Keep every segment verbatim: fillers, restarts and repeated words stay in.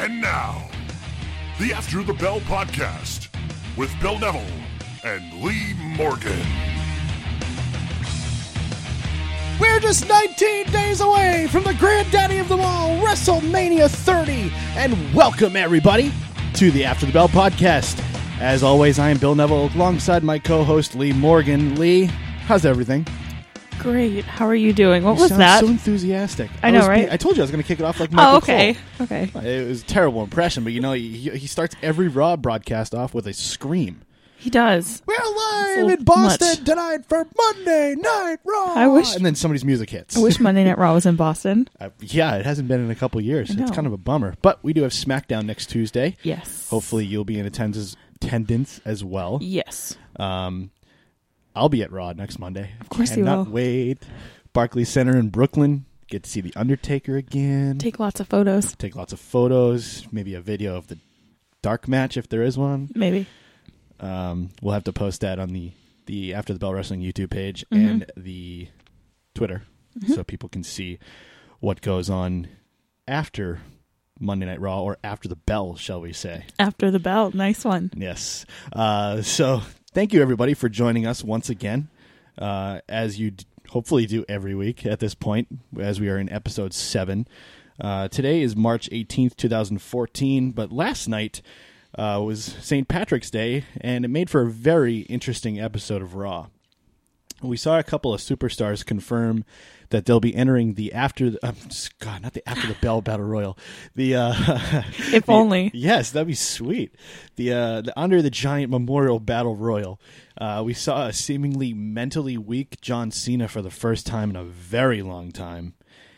And now, the After the Bell podcast with Bill Neville and Lee Morgan. We're just nineteen days away from the granddaddy of them all, WrestleMania thirty. And welcome, everybody, to the After the Bell podcast. As always, I am Bill Neville alongside my co-host, Lee Morgan. Lee, how's everything? Great. How are you doing? What you was sound that? So enthusiastic. I, I know, was, right? I told you I was going to kick it off like Michael Oh, okay. Cole. Okay. It was a terrible impression, but you know, he, he starts every Raw broadcast off with a scream. He does. We're live in Boston much. tonight for Monday Night Raw. I wish, and then somebody's music hits. I wish Monday Night Raw was in Boston. Uh, yeah, it hasn't been in a couple years. I know. It's kind of a bummer. But we do have SmackDown next Tuesday. Yes. Hopefully you'll be in attendance, attendance as well. Yes. Um, I'll be at Raw next Monday. Of course you Cannot will. wait. Barclays Center in Brooklyn. Get to see The Undertaker again. Take lots of photos. Take lots of photos. Maybe a video of the dark match if there is one. Maybe. Um, we'll have to post that on the, the After the Bell Wrestling YouTube page Mm-hmm. and the Twitter Mm-hmm. so people can see what goes on after Monday Night Raw, or after the bell, shall we say. After the bell. Nice one. Yes. Uh, so thank you, everybody, for joining us once again, uh, as you d- hopefully do every week at this point, as we are in episode seven. Uh, today is March eighteenth, twenty fourteen, but last night uh, was Saint Patrick's Day, and it made for a very interesting episode of Raw. We saw a couple of superstars confirm that they'll be entering the after the, um, God, not the after the bell battle royal. The uh, If the- only. yes, that'd be sweet. The uh, the Under the Giant Memorial Battle Royal. Uh, we saw a seemingly mentally weak John Cena for the first time in a very long time,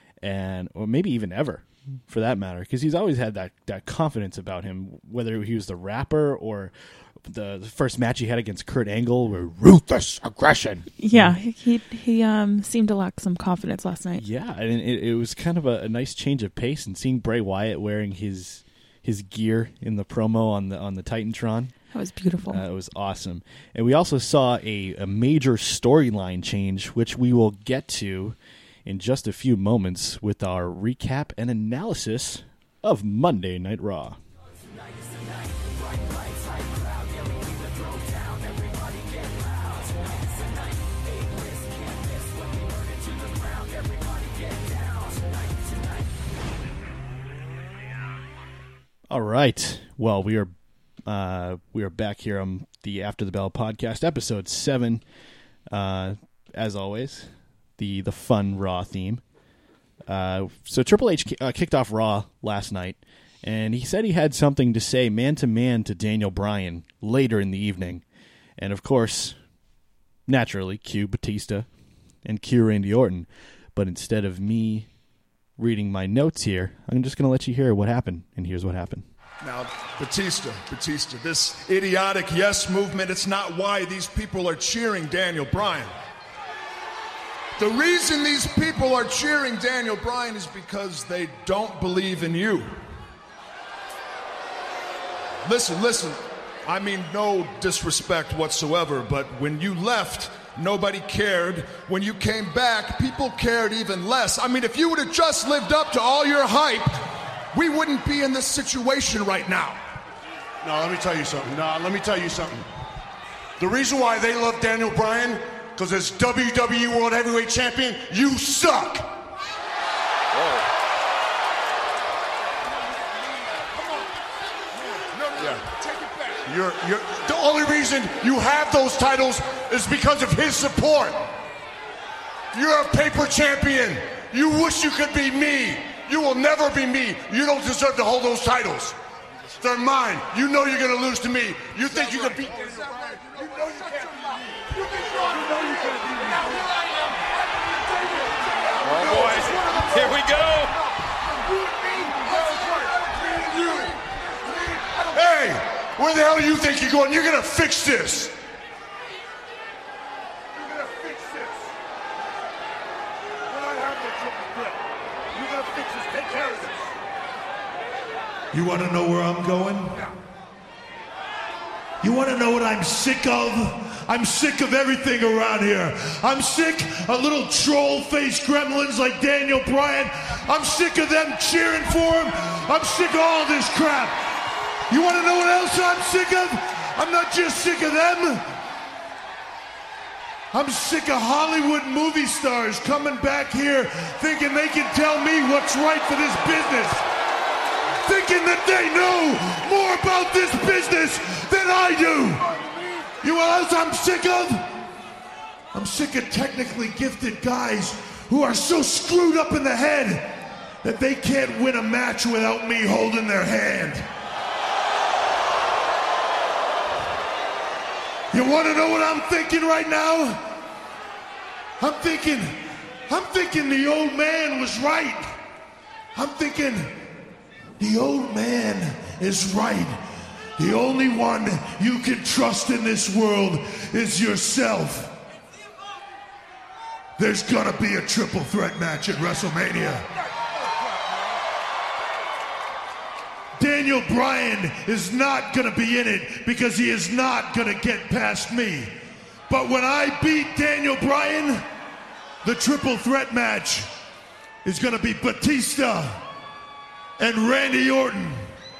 and or maybe even ever, for that matter, because he's always had that that confidence about him, whether he was the rapper or the, the first match he had against Kurt Angle, where ruthless aggression. Yeah. He he um seemed to lack some confidence last night. Yeah, and it, it was kind of a, a nice change of pace, and seeing Bray Wyatt wearing his his gear in the promo on the on the Titantron. That was beautiful. Uh, it was awesome. And we also saw a, a major storyline change, which we will get to in just a few moments with our recap and analysis of Monday Night Raw. All right. Well, we are uh, we are back here on the After the Bell podcast, episode seven. Uh, as always, the the fun Raw theme. Uh, so Triple H ki- uh, kicked off Raw last night, and he said he had something to say man to man to Daniel Bryan later in the evening, and of course, naturally, cue Batista and cue Randy Orton. But instead of me reading my notes here, I'm just going to let you hear what happened, and here's what happened. Now, Batista, Batista, this idiotic yes movement, it's not why these people are cheering Daniel Bryan. The reason these people are cheering Daniel Bryan is because they don't believe in you. Listen, listen, I mean no disrespect whatsoever, but when you left, nobody cared. When you came back, people cared even less. I mean, if you would have just lived up to all your hype, we wouldn't be in this situation right now. No, let me tell you something. No, let me tell you something. The reason why they love Daniel Bryan, because as W W E World Heavyweight Champion, you suck. Whoa. Yeah. You're, you're, the only reason you have those titles is because of his support. You're a paper champion. You wish you could be me. You will never be me. You don't deserve to hold those titles. They're mine. You know you're going to lose to me. You think you can beat Daniel Bryan? You know you can't beat me. You know you can't beat me. Oh boy, here we go. Hey, where the hell do you think you're going? You're going to fix this. You're going to fix this. When I have the triple threat, you're going to fix this. Take care of this. You want to know where I'm going? You want to know what I'm sick of? I'm sick of everything around here. I'm sick of little troll-faced gremlins like Daniel Bryan. I'm sick of them cheering for him. I'm sick of all this crap. You want to know what else I'm sick of? I'm not just sick of them. I'm sick of Hollywood movie stars coming back here thinking they can tell me what's right for this business. Thinking that they know more about this business than I do. You know what else I'm sick of? I'm sick of technically gifted guys who are so screwed up in the head that they can't win a match without me holding their hand. You want to know what I'm thinking right now? I'm thinking, I'm thinking the old man was right. I'm thinking the old man is right. The only one you can trust in this world is yourself. There's gonna be a triple threat match at WrestleMania. Daniel Bryan is not gonna be in it because he is not gonna get past me. But when I beat Daniel Bryan, the triple threat match is gonna be Batista and Randy Orton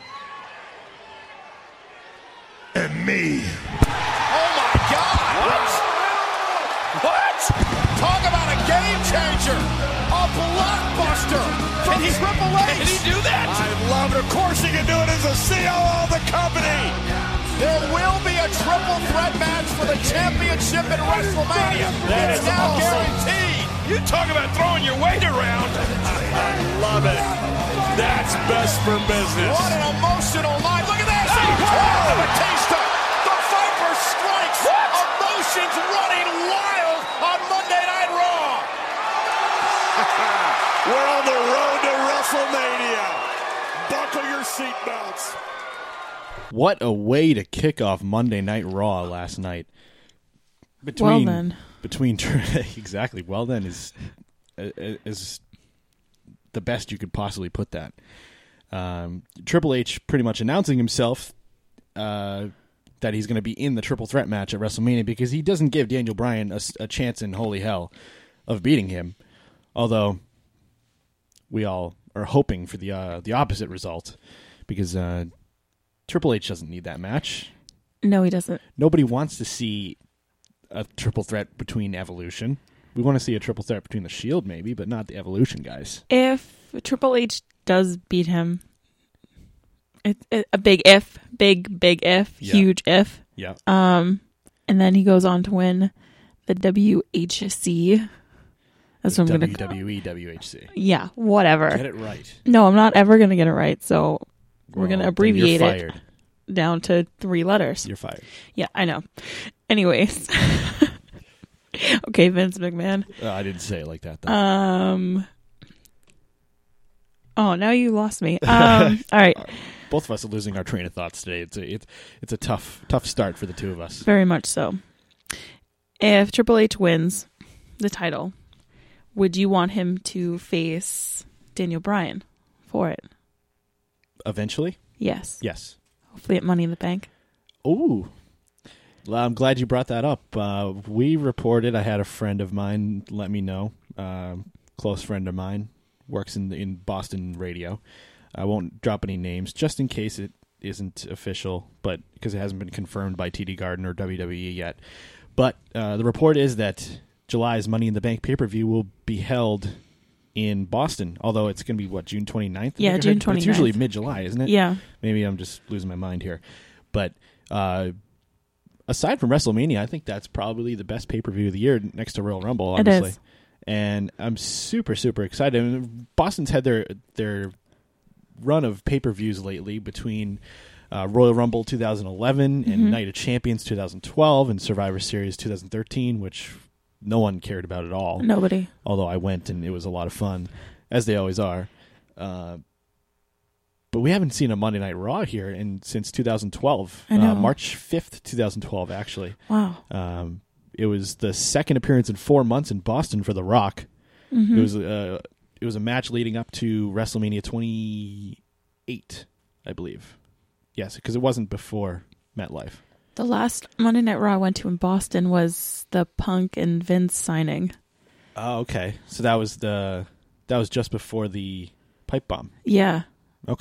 and me. Oh my God! What? What? Talk about a game changer! A blockbuster from Triple H! Can he do that? I love it. Of course he can do it as a C O O of the company. There will be a triple threat match for the championship in WrestleMania. That it's is now awesome. guaranteed. You talk about throwing your weight around. I love it. That's best for business. What an emotional night. Look at this. Oh, Batista. The Viper strikes. What? Emotions running wild on Monday Night Raw. We're on the road to WrestleMania. Buckle your seatbelts. What a way to kick off Monday Night Raw last night. Between, Well then. Between exactly. Well then is is the best you could possibly put that. Um, Triple H pretty much announcing himself uh, that he's going to be in the triple threat match at WrestleMania because he doesn't give Daniel Bryan a, a chance in holy hell of beating him. Although we all are hoping for the uh, the opposite result because uh, Triple H doesn't need that match. No, he doesn't. Nobody wants to see a triple threat between Evolution. We want to see a triple threat between the Shield, maybe, but not the Evolution guys. If Triple H does beat him, it's it, a big if, big, big if, Yeah. huge if. Yeah. Um, and then he goes on to win the W H C. That's what I'm going W to W E W H C. Yeah, whatever. Get it right. No, I'm not ever going to get it right. So we're Well, going to then abbreviate you're it fired. down to three letters. You're fired. Yeah, I know. Anyways. Okay, Vince McMahon. Uh, I didn't say it like that, though. Um. Oh, now you lost me. Um. All right. Both of us are losing our train of thoughts today. It's a, it's, it's a tough tough start for the two of us. Very much so. If Triple H wins the title, would you want him to face Daniel Bryan for it? Eventually? Yes. Yes. Hopefully at Money in the Bank. Ooh. Well, I'm glad you brought that up. Uh, we reported, I had a friend of mine let me know, uh, close friend of mine, works in in Boston radio. I won't drop any names, just in case it isn't official, but because it hasn't been confirmed by T D Garden or W W E yet. But uh, the report is that July's Money in the Bank pay-per-view will be held in Boston, although it's going to be, what, June twenty-ninth? I Yeah, think I June heard? twenty-ninth. It's usually mid-July, isn't it? Yeah. Maybe I'm just losing my mind here. But uh, aside from WrestleMania, I think that's probably the best pay-per-view of the year next to Royal Rumble, It honestly. is. And I'm super, super excited. I mean, Boston's had their their run of pay-per-views lately between uh, Royal Rumble two thousand eleven and Mm-hmm. Night of Champions two thousand twelve and Survivor Series two thousand thirteen, which no one cared about at all. Nobody. Although I went and it was a lot of fun, as they always are. Uh, but we haven't seen a Monday Night Raw here in since two thousand twelve. I know. Uh, March fifth, twenty twelve, actually. Wow. Um, it was the second appearance in four months in Boston for The Rock. Mm-hmm. It was uh, it was a match leading up to WrestleMania twenty-eight, I believe. Yes, because it wasn't before MetLife. The last Monday Night Raw I went to in Boston was the Punk and Vince signing. Oh, okay. So that was the that was just before the pipe bomb. Yeah. Okay.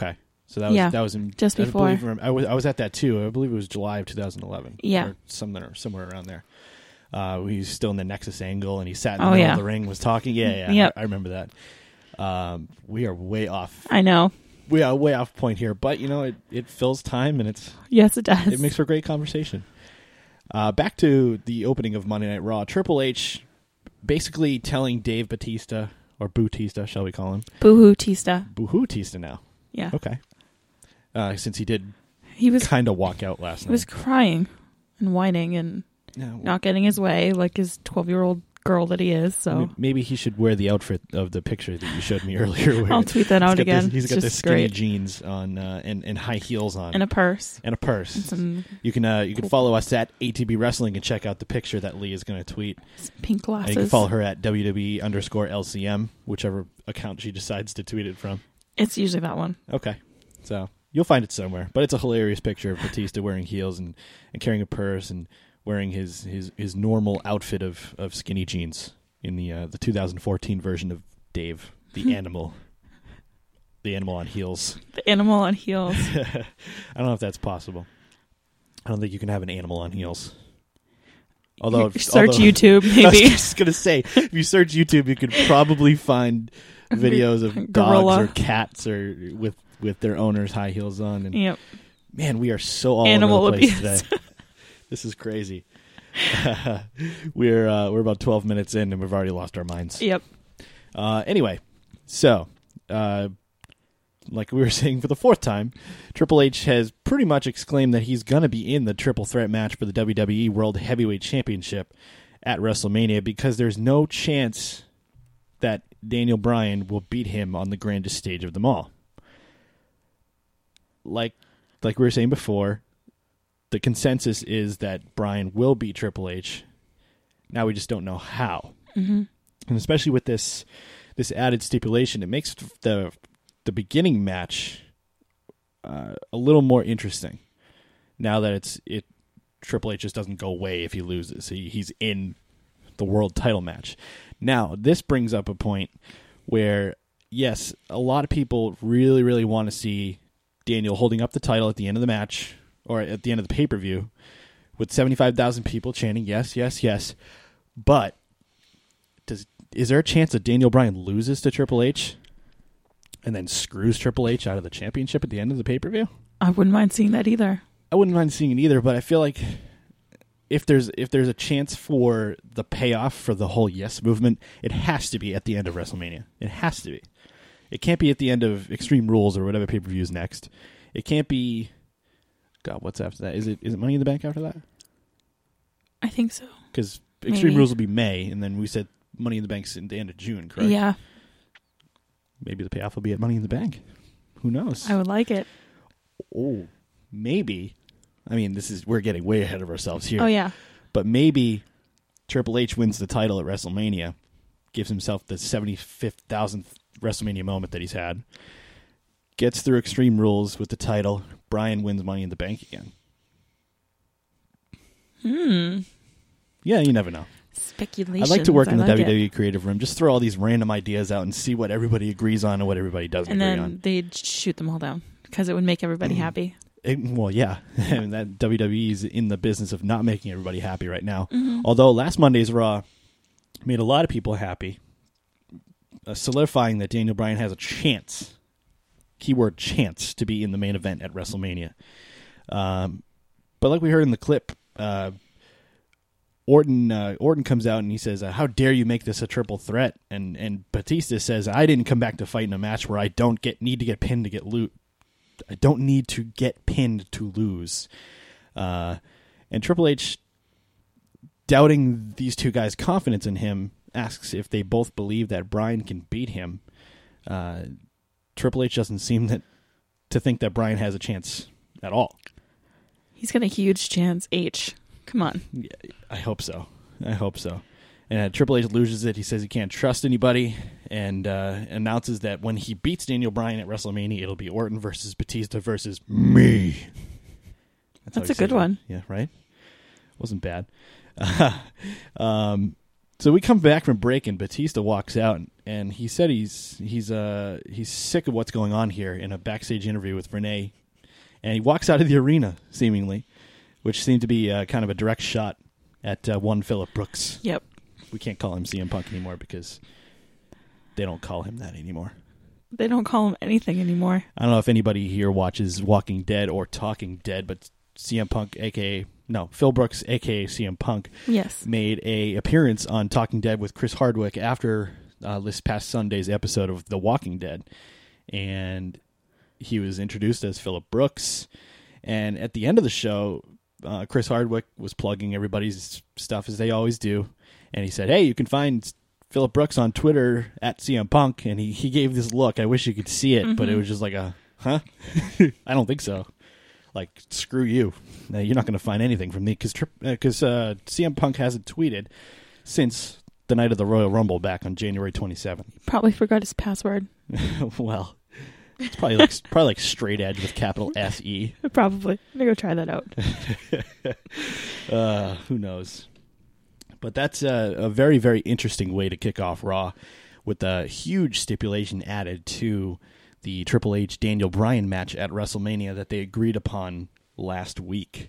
So that was Yeah, that was in, just I before. believe- I was I was at that too. I believe it was July of two thousand eleven. Yeah. or something or somewhere around there. Uh, he was still in the Nexus angle, and he sat in the Oh, middle yeah. of the ring, was talking. Yeah, yeah, Yep. I, I remember that. Um, we are way off. I know. We are way off point here, but you know it, it fills time, and it's Yes, it does. it makes for great conversation. Uh, back to the opening of Monday Night Raw. Triple H basically telling Dave Batista, or Bautista, shall we call him? Boo-hoo, Tista. Boo-hoo Tista now. Yeah. Okay. Uh, since he did He was kind of walk out last he night. was crying and whining and No. not getting his way like his twelve-year-old girl that he is. So M- Maybe he should wear the outfit of the picture that you showed me earlier. where I'll tweet that he's out got again. This, he's It's got the just skinny great. jeans on uh, and, and high heels on. And a purse. And a purse. And some You can uh, you can follow us at A T B Wrestling and check out the picture that Lee is going to tweet. pink And glasses. you can follow her at W W E underscore L C M, whichever account she decides to tweet it from. It's usually that one. Okay. So you'll find it somewhere. But it's a hilarious picture of Batista wearing heels and, and carrying a purse and wearing his, his, his normal outfit of, of skinny jeans in the uh, the two thousand fourteen version of Dave, the animal. The animal on heels. The animal on heels. I don't know if that's possible. I don't think you can have an animal on heels. Although You search although- YouTube, I was maybe. just gonna say, if you search YouTube, you could probably find videos of dogs Gorilla. or cats or with with their owners' high heels on. And Yep. man, we are so all Animal over the place abuse. today. This is crazy. we're uh, we're about twelve minutes in, and we've already lost our minds. Yep. Uh, anyway, so uh, like we were saying for the fourth time, Triple H has pretty much exclaimed that he's going to be in the triple threat match for the W W E World Heavyweight Championship at WrestleMania because there's no chance that Daniel Bryan will beat him on the grandest stage of them all. Like, like we were saying before, the consensus is that Bryan will beat Triple H. Now we just don't know how. Mm-hmm. And especially with this this added stipulation, it makes the the beginning match uh, a little more interesting. Now that it's it, Triple H just doesn't go away if he loses. He, he's in the world title match. Now this brings up a point where yes, a lot of people really really want to see Daniel holding up the title at the end of the match or at the end of the pay per view with seventy-five thousand people chanting yes, yes, yes, but. Does is there a chance that Daniel Bryan loses to Triple H and then screws Triple H out of the championship at the end of the pay-per-view? I wouldn't mind seeing that either. I wouldn't mind seeing it either, but I feel like if there's if there's a chance for the payoff for the whole yes movement, it has to be at the end of WrestleMania. It has to be. It can't be at the end of Extreme Rules or whatever pay-per-view is next. It can't be God, what's after that? Is it is it Money in the Bank after that? I think so. Because Extreme Maybe. Rules will be May, and then we said Money in the Bank's in the end of June, correct? Yeah. Maybe the payoff will be at Money in the Bank. Who knows? I would like it. Oh, maybe. I mean, this is we're getting way ahead of ourselves here. Oh, yeah. But maybe Triple H wins the title at WrestleMania, gives himself the seventy-fifth thousandth WrestleMania moment that he's had, gets through Extreme Rules with the title, Bryan wins Money in the Bank again. Hmm. Yeah, you never know. Speculation. I'd like to work in the like W W E it. creative room. Just throw all these random ideas out and see what everybody agrees on and what everybody doesn't And agree then on. they'd shoot them all down because it would make everybody happy. It- well, yeah. and that W W E is in the business of not making everybody happy right now. Mm-hmm. Although last Monday's Raw made a lot of people happy, uh, solidifying that Daniel Bryan has a chance, keyword chance, to be in the main event at WrestleMania. Um, but like we heard in the clip, uh, Orton uh, Orton comes out and he says, uh, "How dare you make this a triple threat?" And and Batista says, "I didn't come back to fight in a match where I don't get need to get pinned to get loot. I don't need to get pinned to lose." Uh, and Triple H, doubting these two guys' confidence in him, asks if they both believe that Bryan can beat him. Uh, Triple H doesn't seem that to think that Bryan has a chance at all. He's got a huge chance. H. Come on. Yeah, I hope so. I hope so. And uh, Triple H loses it. He says he can't trust anybody and uh, announces that when he beats Daniel Bryan at WrestleMania, it'll be Orton versus Batista versus me. That's, how That's he a good says it. one. Yeah, right? Wasn't bad. um, So we come back from break, and Batista walks out, and he said he's he's uh he's sick of what's going on here in a backstage interview with Renee, and he walks out of the arena seemingly, which seemed to be uh, kind of a direct shot at uh, one Phillip Brooks. Yep. We can't call him C M Punk anymore because they don't call him that anymore. They don't call him anything anymore. I don't know if anybody here watches Walking Dead or Talking Dead, but C M Punk, aka no Phil Brooks, aka C M Punk, yes, made a appearance on Talking Dead with Chris Hardwick after uh, this past Sunday's episode of The Walking Dead, and he was introduced as Phillip Brooks. And at the end of the show, uh, Chris Hardwick was plugging everybody's stuff as they always do, and he said, "Hey, you can find Phillip Brooks on Twitter at C M Punk," and he, he gave this look. I wish you could see it, mm-hmm. but it was just like a, huh? I don't think so. Like, screw you. No, you're not going to find anything from me because because uh, C M Punk hasn't tweeted since the night of the Royal Rumble back on January twenty-seventh. Probably forgot his password. Well, it's probably like probably like straight edge with capital S E. Probably. I'm going to go try that out. uh, who knows? But that's a, a very, very interesting way to kick off Raw with a huge stipulation added to the Triple H Daniel Bryan match at WrestleMania that they agreed upon last week.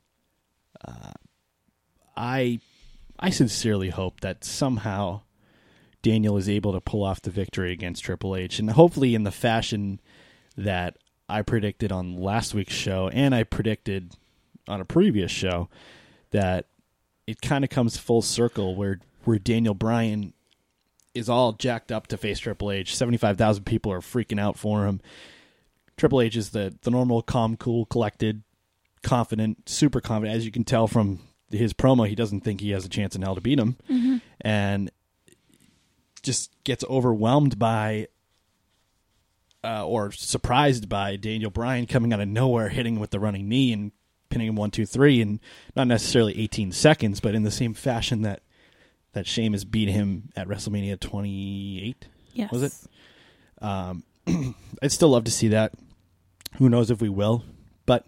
Uh, I I sincerely hope that somehow Daniel is able to pull off the victory against Triple H, and hopefully in the fashion that I predicted on last week's show, and I predicted on a previous show, that it kind of comes full circle where, where Daniel Bryan is all jacked up to face Triple H. seventy-five thousand people are freaking out for him. Triple H is the, the normal, calm, cool, collected, confident, super confident. As you can tell from his promo, he doesn't think he has a chance in hell to beat him. Mm-hmm. And just gets overwhelmed by uh, or surprised by Daniel Bryan coming out of nowhere, hitting him with the running knee and pinning him one, two, three, and not necessarily eighteen seconds, but in the same fashion that that Sheamus beat him at WrestleMania twenty-eight. Yes. Was it? Um, I'd still love to see that. Who knows if we will, but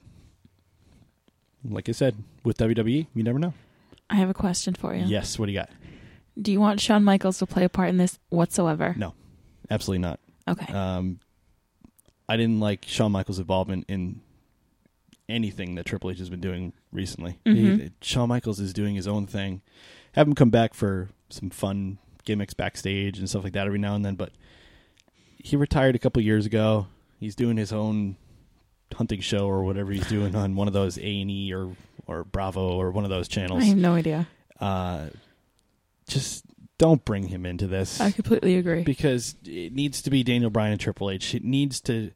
like I said, with W W E, you never know. I have a question for you. Yes, what do you got? Do you want Shawn Michaels to play a part in this whatsoever? No, absolutely not. Okay. Um, I didn't like Shawn Michaels' involvement in anything that Triple H has been doing recently. Mm-hmm. He, Shawn Michaels is doing his own thing. Have him come back for some fun gimmicks backstage and stuff like that every now and then, but he retired a couple years ago. He's doing his own hunting show or whatever he's doing on one of those A and E or, or Bravo or one of those channels. I have no idea. Uh, just don't bring him into this. I completely agree. Because it needs to be Daniel Bryan and Triple H. It needs to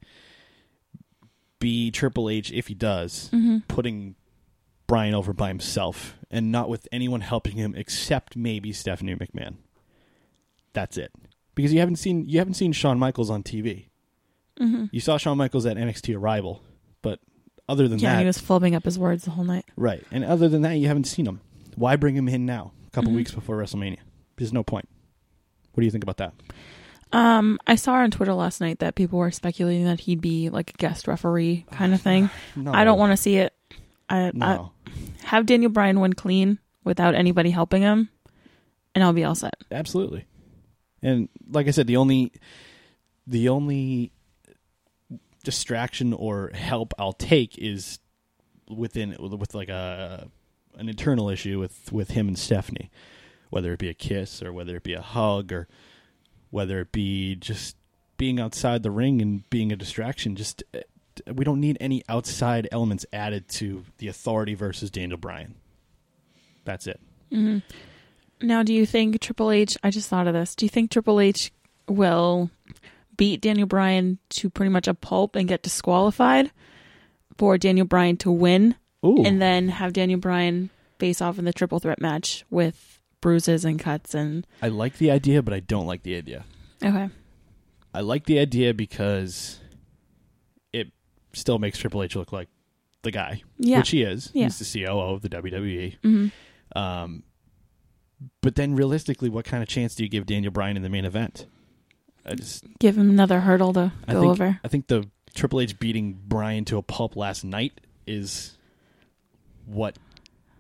be Triple H, if he does, mm-hmm. putting Bryan over by himself and not with anyone helping him except maybe Stephanie McMahon. That's it. Because you haven't seen you haven't seen Shawn Michaels on T V. Mm-hmm. You saw Shawn Michaels at N X T Arrival, but other than yeah, that, he was flubbing up his words the whole night. Right, and other than that, you haven't seen him. Why bring him in now, a couple mm-hmm. weeks before WrestleMania? There's no point. What do you think about that? Um, I saw on Twitter last night that people were speculating that he'd be like a guest referee kind of thing. No. I don't want to see it. I, no. I have Daniel Bryan win clean without anybody helping him, and I'll be all set. Absolutely. And like I said, the only the only distraction or help I'll take is within with like a an internal issue with, with him and Stephanie, whether it be a kiss or whether it be a hug or whether it be just being outside the ring and being a distraction. Just we don't need any outside elements added to the Authority versus Daniel Bryan. That's it. Mm-hmm. Now, do you think Triple H, I just thought of this, do you think Triple H will beat Daniel Bryan to pretty much a pulp and get disqualified for Daniel Bryan to win? Ooh. And then have Daniel Bryan face off in the triple threat match with bruises and cuts? And I like the idea, but I don't like the idea. Okay. I like the idea because it still makes Triple H look like the guy, yeah. which he is. Yeah. He's the C O O of the W W E. Mm-hmm. Um, but then realistically, what kind of chance do you give Daniel Bryan in the main event? I just give him another hurdle to I go think, over. I think the Triple H beating Bryan to a pulp last night is what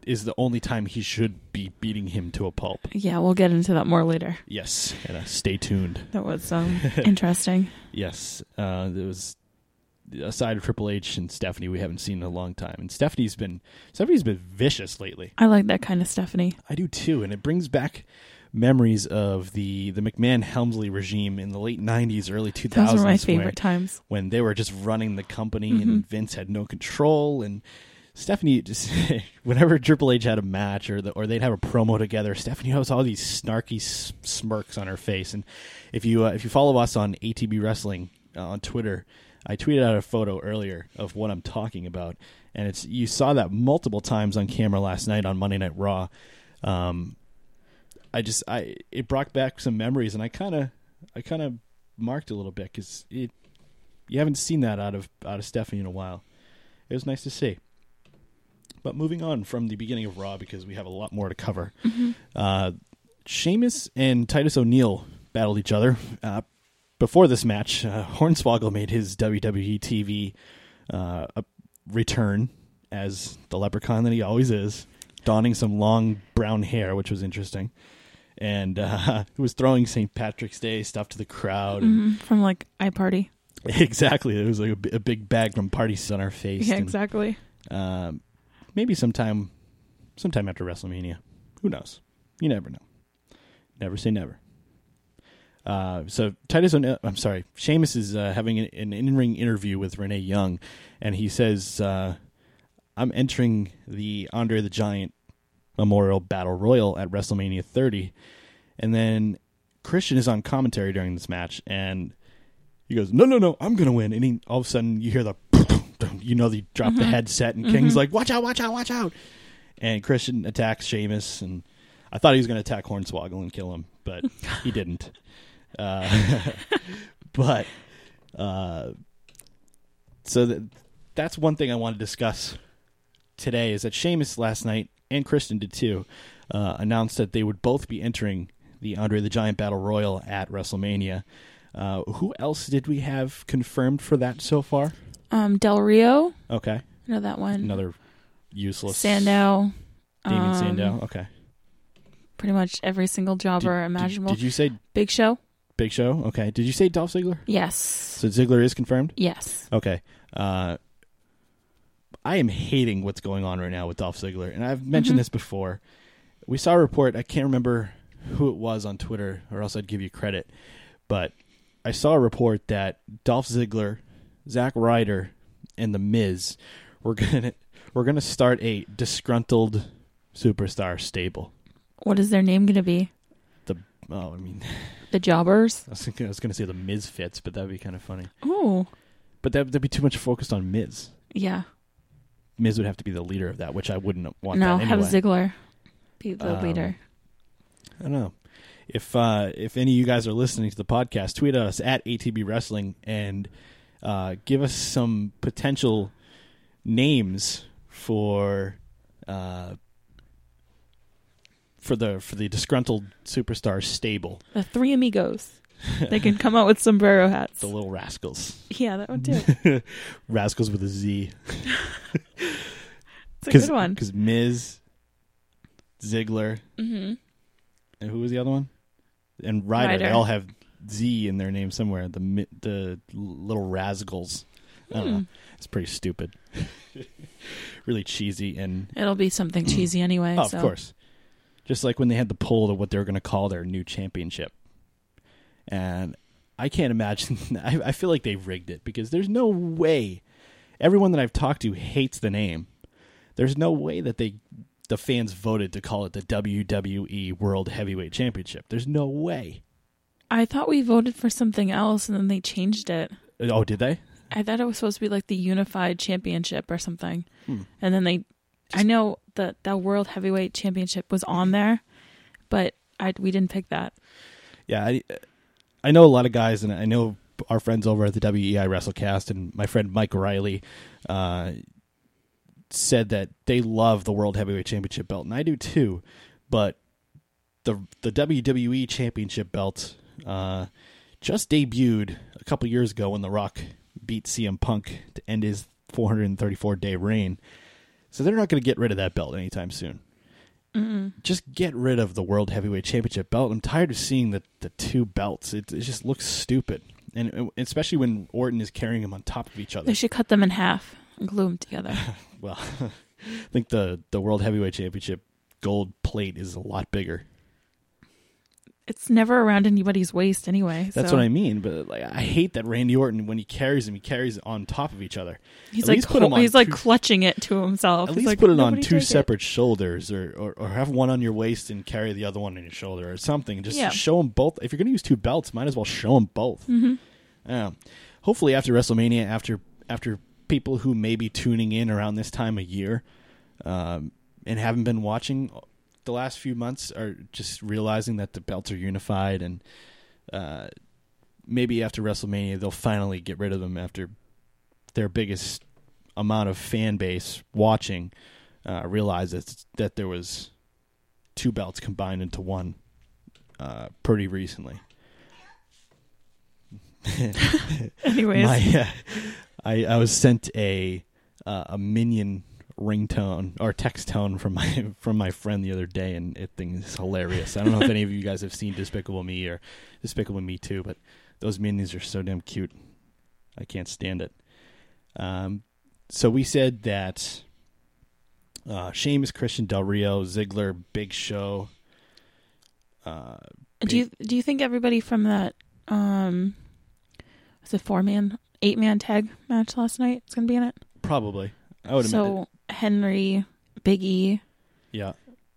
is the only time he should be beating him to a pulp. Yeah, we'll get into that more later. Yes, and uh, stay tuned. That was um, interesting. Yes, uh, there was aside of Triple H and Stephanie, we haven't seen in a long time, and Stephanie's been Stephanie's been vicious lately. I like that kind of Stephanie. I do too, and it brings back memories of the the McMahon Helmsley regime in the late nineties, early two thousands. Those were my favorite where, times when they were just running the company mm-hmm. and Vince had no control. And Stephanie, just whenever Triple H had a match or the, or they'd have a promo together, Stephanie has all these snarky s- smirks on her face. And if you uh, if you follow us on A T B Wrestling uh, on Twitter, I tweeted out a photo earlier of what I'm talking about, and it's you saw that multiple times on camera last night on Monday Night Raw. Um, I just I it brought back some memories, and I kind of I kind of marked a little bit because it you haven't seen that out of out of Stephanie in a while. It was nice to see. But moving on from the beginning of Raw, because we have a lot more to cover. Mm-hmm. Uh, Sheamus and Titus O'Neil battled each other. Uh, before this match, uh, Hornswoggle made his W W E T V uh, return as the leprechaun that he always is, donning some long brown hair, which was interesting. And uh, he was throwing Saint Patrick's Day stuff to the crowd. And mm-hmm. From, like, iParty. Exactly. It was like a, a big bag from Party on our face. Yeah, and, exactly. Um, maybe sometime sometime after WrestleMania. Who knows? You never know. Never say never. Uh, so Titus O'Neil, I'm sorry, Sheamus is uh, having an, an in-ring interview with Renee Young, and he says, uh, I'm entering the Andre the Giant Memorial Battle Royal at WrestleMania thirty. And then Christian is on commentary during this match, and he goes, no, no, no, I'm going to win. And he, all of a sudden, you hear the, you know, they drop mm-hmm. the headset, and mm-hmm. King's like, watch out, watch out, watch out. And Christian attacks Sheamus, and I thought he was going to attack Hornswoggle and kill him, but he didn't. Uh, but, uh, so th- that's one thing I want to discuss today, is that Sheamus last night, and Christian did too, uh, announced that they would both be entering the Andre the Giant Battle Royal at WrestleMania. Uh, who else did we have confirmed for that so far? Um, Del Rio. Okay. I know that one. Another useless. Sandow. Damien um, Sandow. Okay. Pretty much every single jobber did, imaginable. Did, did you say Big Show? Big Show. Okay. Did you say Dolph Ziggler? Yes. So Ziggler is confirmed? Yes. Okay. Uh, I am hating what's going on right now with Dolph Ziggler, and I've mentioned mm-hmm. this before. We saw a report. I can't remember who it was on Twitter, or else I'd give you credit. But I saw a report that Dolph Ziggler, Zack Ryder, and The Miz were gonna we're gonna start a disgruntled superstar stable. What is their name gonna be? The oh, I mean, the Jobbers. I was thinking, I was gonna say the Misfits, but that'd be kind of funny. Oh, but that that'd be too much focused on Miz. Yeah, Miz would have to be the leader of that, which I wouldn't want. No, that anyway. Have Ziggler be the um, leader. I don't know. If uh, if any of you guys are listening to the podcast, tweet at us at A T B Wrestling and uh, give us some potential names for uh, for the for the disgruntled superstar stable. The Three Amigos. They can come out with sombrero hats. The Little Rascals. Yeah, that one too. Rascals with a Z. It's a good one. Because Miz, Ziggler, mm-hmm. and who was the other one? And Ryder, Ryder. They all have Z in their name somewhere. The the Little Rascals. I don't hmm. know. It's pretty stupid. Really cheesy. And it'll be something cheesy anyway. Oh, so. Of course. Just like when they had the poll of what they were going to call their new championship. And I can't imagine. I, I feel like they've rigged it, because there's no way. Everyone that I've talked to hates the name. There's no way that they... the fans voted to call it the W W E World Heavyweight Championship. There's no way. I thought we voted for something else, and then they changed it. Oh, did they? I thought it was supposed to be like the Unified Championship or something. Hmm. And then they... Just, I know that that World Heavyweight Championship was on there, but I we didn't pick that. Yeah, I, I know a lot of guys, and I know our friends over at the W E I WrestleCast, and my friend Mike Riley uh, said that they love the World Heavyweight Championship belt, and I do too. But the the W W E Championship belt uh, just debuted a couple years ago when The Rock beat C M Punk to end his four hundred thirty-four day reign. So they're not going to get rid of that belt anytime soon. Mm-mm. Just get rid of the World Heavyweight Championship belt. I'm tired of seeing the, the two belts. It, it just looks stupid. And especially when Orton is carrying them on top of each other. They should cut them in half and glue them together. Well, I think the, the World Heavyweight Championship gold plate is a lot bigger. It's never around anybody's waist anyway. That's so. what I mean. But like, I hate that Randy Orton, when he carries them, he carries it on top of each other. He's at like least put them on he's like two, clutching it to himself. At he's least like, put it on two take separate it. shoulders, or, or or have one on your waist and carry the other one on your shoulder, or something. Just yeah. show them both. If you're going to use two belts, might as well show them both. Mm-hmm. Yeah. Hopefully, after WrestleMania, after after people who may be tuning in around this time of year, um, and haven't been watching the last few months, are just realizing that the belts are unified, and uh, maybe after WrestleMania they'll finally get rid of them after their biggest amount of fan base watching uh, realizes that there was two belts combined into one uh, pretty recently. Anyways, My, uh, I I was sent a uh, a Minion ringtone or text tone from my from my friend the other day, and it thing is hilarious. I don't know if any of you guys have seen Despicable Me or Despicable Me two, but those Minions are so damn cute. I can't stand it. Um, so we said that uh, Sheamus, Christian, Del Rio, Ziggler, Big Show. Uh, big, do you do you think everybody from that um, was it four man, eight man tag match last night is going to be in it? Probably. I would so imagine. Henry, Big E, Yeah.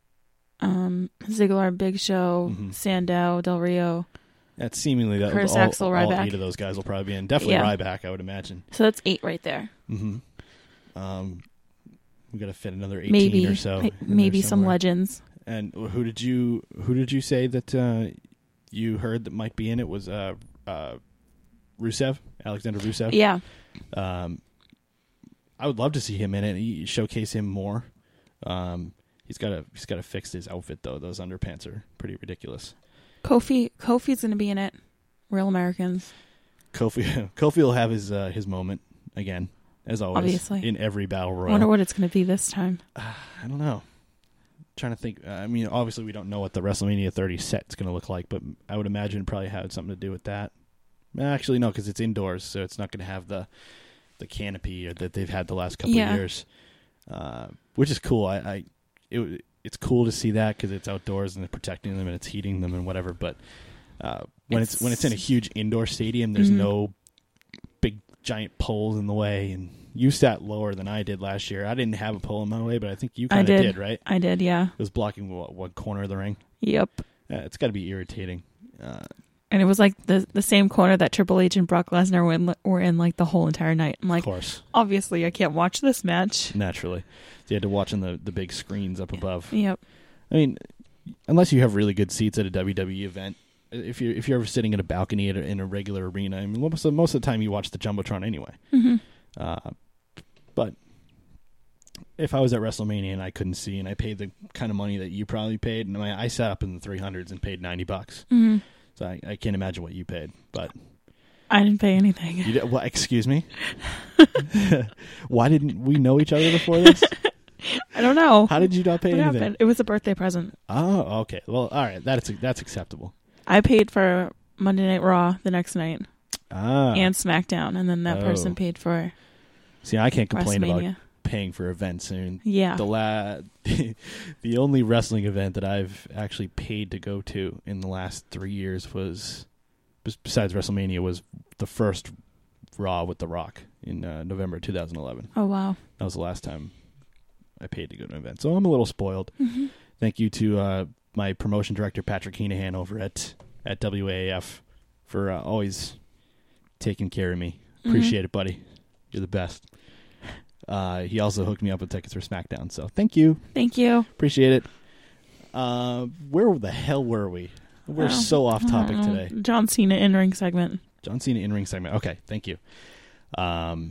um, Ziggler, Big Show, Mhm. Sandow, Del Rio. That's seemingly that Curtis all, Axel, all Ryback. eight of those guys will probably be in. Definitely Yeah. Ryback, I would imagine. So that's eight right there. Mm-hmm. Um, we got to fit another eighteen Maybe or so. I- in there maybe some somewhere. legends. And who did you who did you say that uh, you heard that might be in it was uh, uh, Rusev, Alexander Rusev? Yeah. Um, I would love to see him in it. You showcase him more. Um, he's got to he's got to fix his outfit though. Those underpants are pretty ridiculous. Kofi Kofi's going to be in it. Real Americans. Kofi Kofi will have his uh, his moment again, as always. Obviously. In every battle I royal. wonder what it's going to be this time. Uh, I don't know. Trying to think. Uh, I mean, obviously we don't know what the WrestleMania thirty set's going to look like, but I would imagine it probably had something to do with that. Actually, no, because it's indoors, so it's not going to have the the canopy that they've had the last couple Yeah. of years, uh, which is cool. I, I it, it's cool to see that because it's outdoors and they're protecting them and it's heating them and whatever. But uh, when it's, It's- when it's in a huge indoor stadium, there's Mhm. no big giant poles in the way, and you sat lower than I did last year. I didn't have a pole in my way, but I think you I kind of did. did, right? I did, yeah. It was blocking what, one corner of the ring. Yep. Yeah, it's got to be irritating. Uh, And it was like the the same corner that Triple H and Brock Lesnar were in, were in like the whole entire night. I'm like, of course, obviously I can't watch this match. naturally, so you had to watch on the, the big screens up above. Yep. I mean, unless you have really good seats at a W W E event, if you're if you're ever sitting in a balcony at a, in a regular arena, I mean, most of, most of the time you watch the jumbotron anyway. Mm-hmm. Uh, but if I was at WrestleMania and I couldn't see, and I paid the kind of money that you probably paid, and I, I sat up in the three hundreds and paid ninety bucks. Mm-hmm. So I, I can't imagine what you paid, but I didn't pay anything. you did, well, excuse me. Why didn't we know each other before this? I don't know. How did you not pay what anything? happened? It was a birthday present. Oh, okay. Well, all right. That's that's acceptable. I paid for Monday Night Raw the next night Ah, and SmackDown, and then that Oh. person paid for see, I can't complain about WrestleMania. paying for events. I mean, Yeah. the la- the only wrestling event that I've actually paid to go to in the last three years was, bes- besides WrestleMania, was the first Raw with The Rock in uh, November two thousand eleven. Oh, wow. That was the last time I paid to go to an event. So I'm a little spoiled. Mm-hmm. Thank you to uh, my promotion director, Patrick Heenahan, over at, at W A A F for uh, always taking care of me. Mm-hmm. Appreciate it, buddy. You're the best. Uh, he also hooked me up with tickets for SmackDown, so thank you. Thank you. Appreciate it. Uh, where the hell were we? We're Oh, so off I topic don't know. today. John Cena in-ring segment. John Cena in-ring segment. Okay, thank you. Um,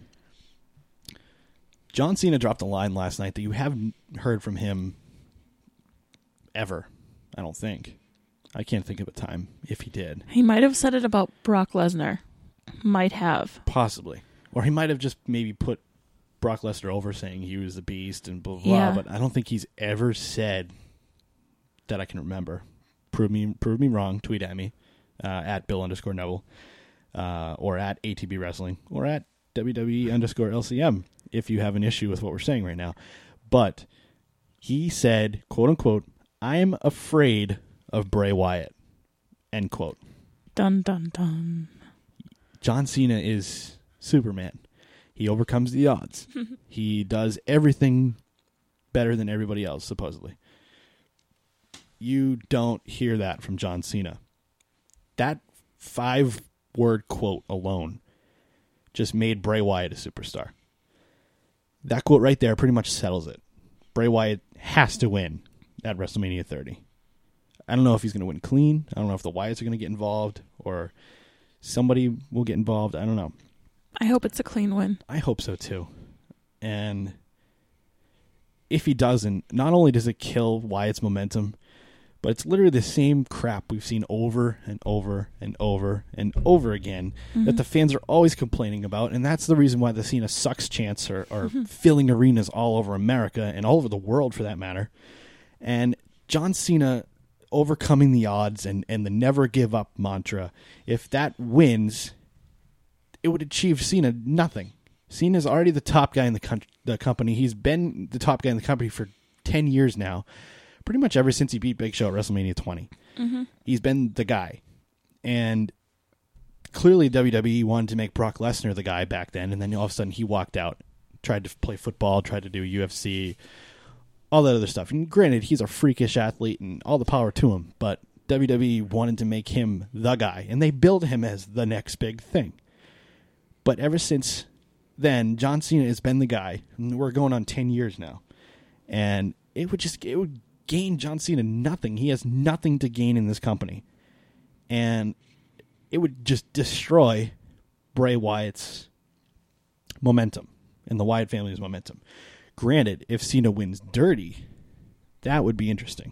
John Cena dropped a line last night that you haven't heard from him ever, I don't think. I can't think of a time if he did. He might have said it about Brock Lesnar. Might have. Possibly. Or he might have just maybe put Brock Lesnar over saying he was the beast and blah, blah, Yeah. blah, but I don't think he's ever said that I can remember. Prove me prove me wrong. Tweet at me, uh, at Bill underscore Neville, uh, or at A T B Wrestling, or at W W E underscore L C M if you have an issue with what we're saying right now. But he said, quote unquote, "I'm afraid of Bray Wyatt," end quote. Dun, dun, dun. John Cena is Superman. He overcomes the odds. He does everything better than everybody else, supposedly. You don't hear that from John Cena. That five-word quote alone just made Bray Wyatt a superstar. That quote right there pretty much settles it. Bray Wyatt has to win at WrestleMania thirty. I don't know if he's going to win clean. I don't know if the Wyatts are going to get involved or somebody will get involved. I don't know. I hope it's a clean win. I hope so too. And if he doesn't, not only does it kill Wyatt's momentum, but it's literally the same crap we've seen over and over and over and over again mm-hmm. that the fans are always complaining about. And that's the reason why the Cena sucks chants are, are mm-hmm. filling arenas all over America and all over the world for that matter. And John Cena overcoming the odds and, and the never give up mantra, if that wins, it would achieve Cena nothing. Cena's already the top guy in the, con- the company. He's been the top guy in the company for ten years now. Pretty much ever since he beat Big Show at WrestleMania twenty. Mm-hmm. He's been the guy. And clearly W W E wanted to make Brock Lesnar the guy back then, and then all of a sudden he walked out, tried to play football, tried to do U F C, all that other stuff. And granted, he's a freakish athlete and all the power to him, but W W E wanted to make him the guy, and they billed him as the next big thing. But ever since then, John Cena has been the guy, and we're going on ten years now. And it would just, it would gain John Cena nothing. He has nothing to gain in this company. And it would just destroy Bray Wyatt's momentum and the Wyatt family's momentum. Granted, if Cena wins dirty, that would be interesting.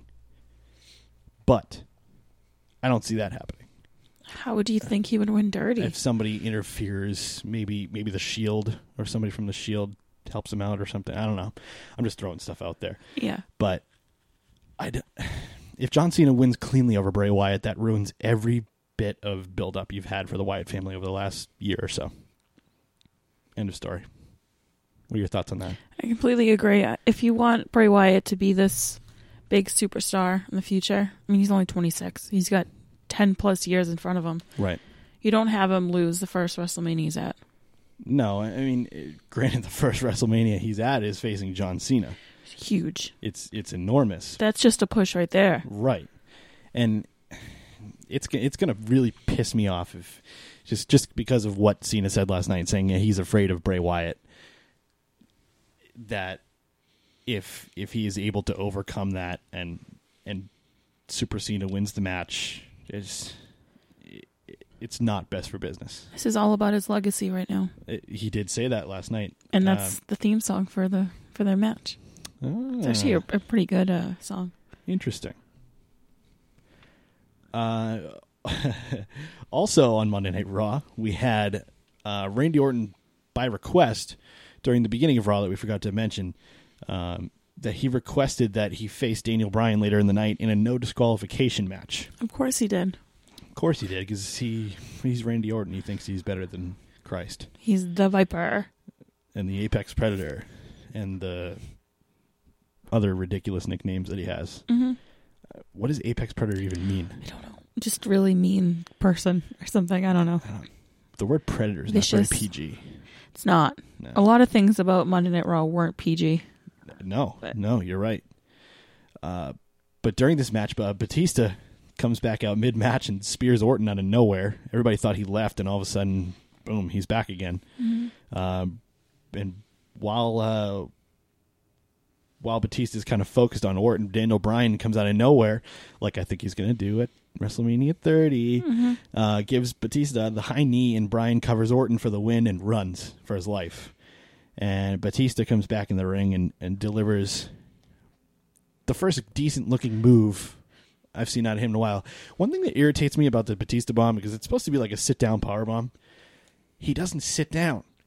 But I don't see that happening. How would you think he would win dirty? If somebody interferes, maybe maybe the Shield or somebody from the Shield helps him out or something. I don't know. I'm just throwing stuff out there. Yeah. But I if John Cena wins cleanly over Bray Wyatt, that ruins every bit of build-up you've had for the Wyatt family over the last year or so. End of story. What are your thoughts on that? I completely agree. If you want Bray Wyatt to be this big superstar in the future, I mean, he's only twenty-six. He's got ten plus years in front of him. Right. You don't have him lose the first WrestleMania he's at. No, I mean, granted, the first WrestleMania he's at is facing John Cena. Huge. It's it's enormous. That's just a push right there. Right. And it's it's going to really piss me off if just just because of what Cena said last night, saying he's afraid of Bray Wyatt, that if if he is able to overcome that and and Super Cena wins the match, it's it's not best for business. This is all about his legacy right now. It, he did say that last night, and that's uh, the theme song for the for their match. Oh. It's actually a, a pretty good uh, song. Interesting. Uh, also on Monday Night Raw, we had uh, Randy Orton, by request, during the beginning of Raw that we forgot to mention, um, that he requested that he face Daniel Bryan later in the night in a no disqualification match. Of course he did. Of course he did, because he, he's Randy Orton. He thinks he's better than Christ. He's the Viper. And the Apex Predator. And the other ridiculous nicknames that he has. Mm-hmm. Uh, what does Apex Predator even mean? I don't know. Just really mean person or something. I don't know. I don't, the word predator is Vicious. not very P G. It's not. No. A lot of things about Monday Night Raw weren't P G. No, but. no, you're right. Uh, but during this match, uh, Batista comes back out mid-match and spears Orton out of nowhere. Everybody thought he left, and all of a sudden, boom, he's back again. Mm-hmm. Uh, and while uh, while Batista's kind of focused on Orton, Daniel Bryan comes out of nowhere, like I think he's going to do at WrestleMania thirty, mm-hmm. uh, gives Batista the high knee, and Bryan covers Orton for the win and runs for his life. And Batista comes back in the ring and, and delivers the first decent-looking move I've seen out of him in a while. One thing that irritates me about the Batista bomb, because it's supposed to be like a sit-down power bomb, he doesn't sit down.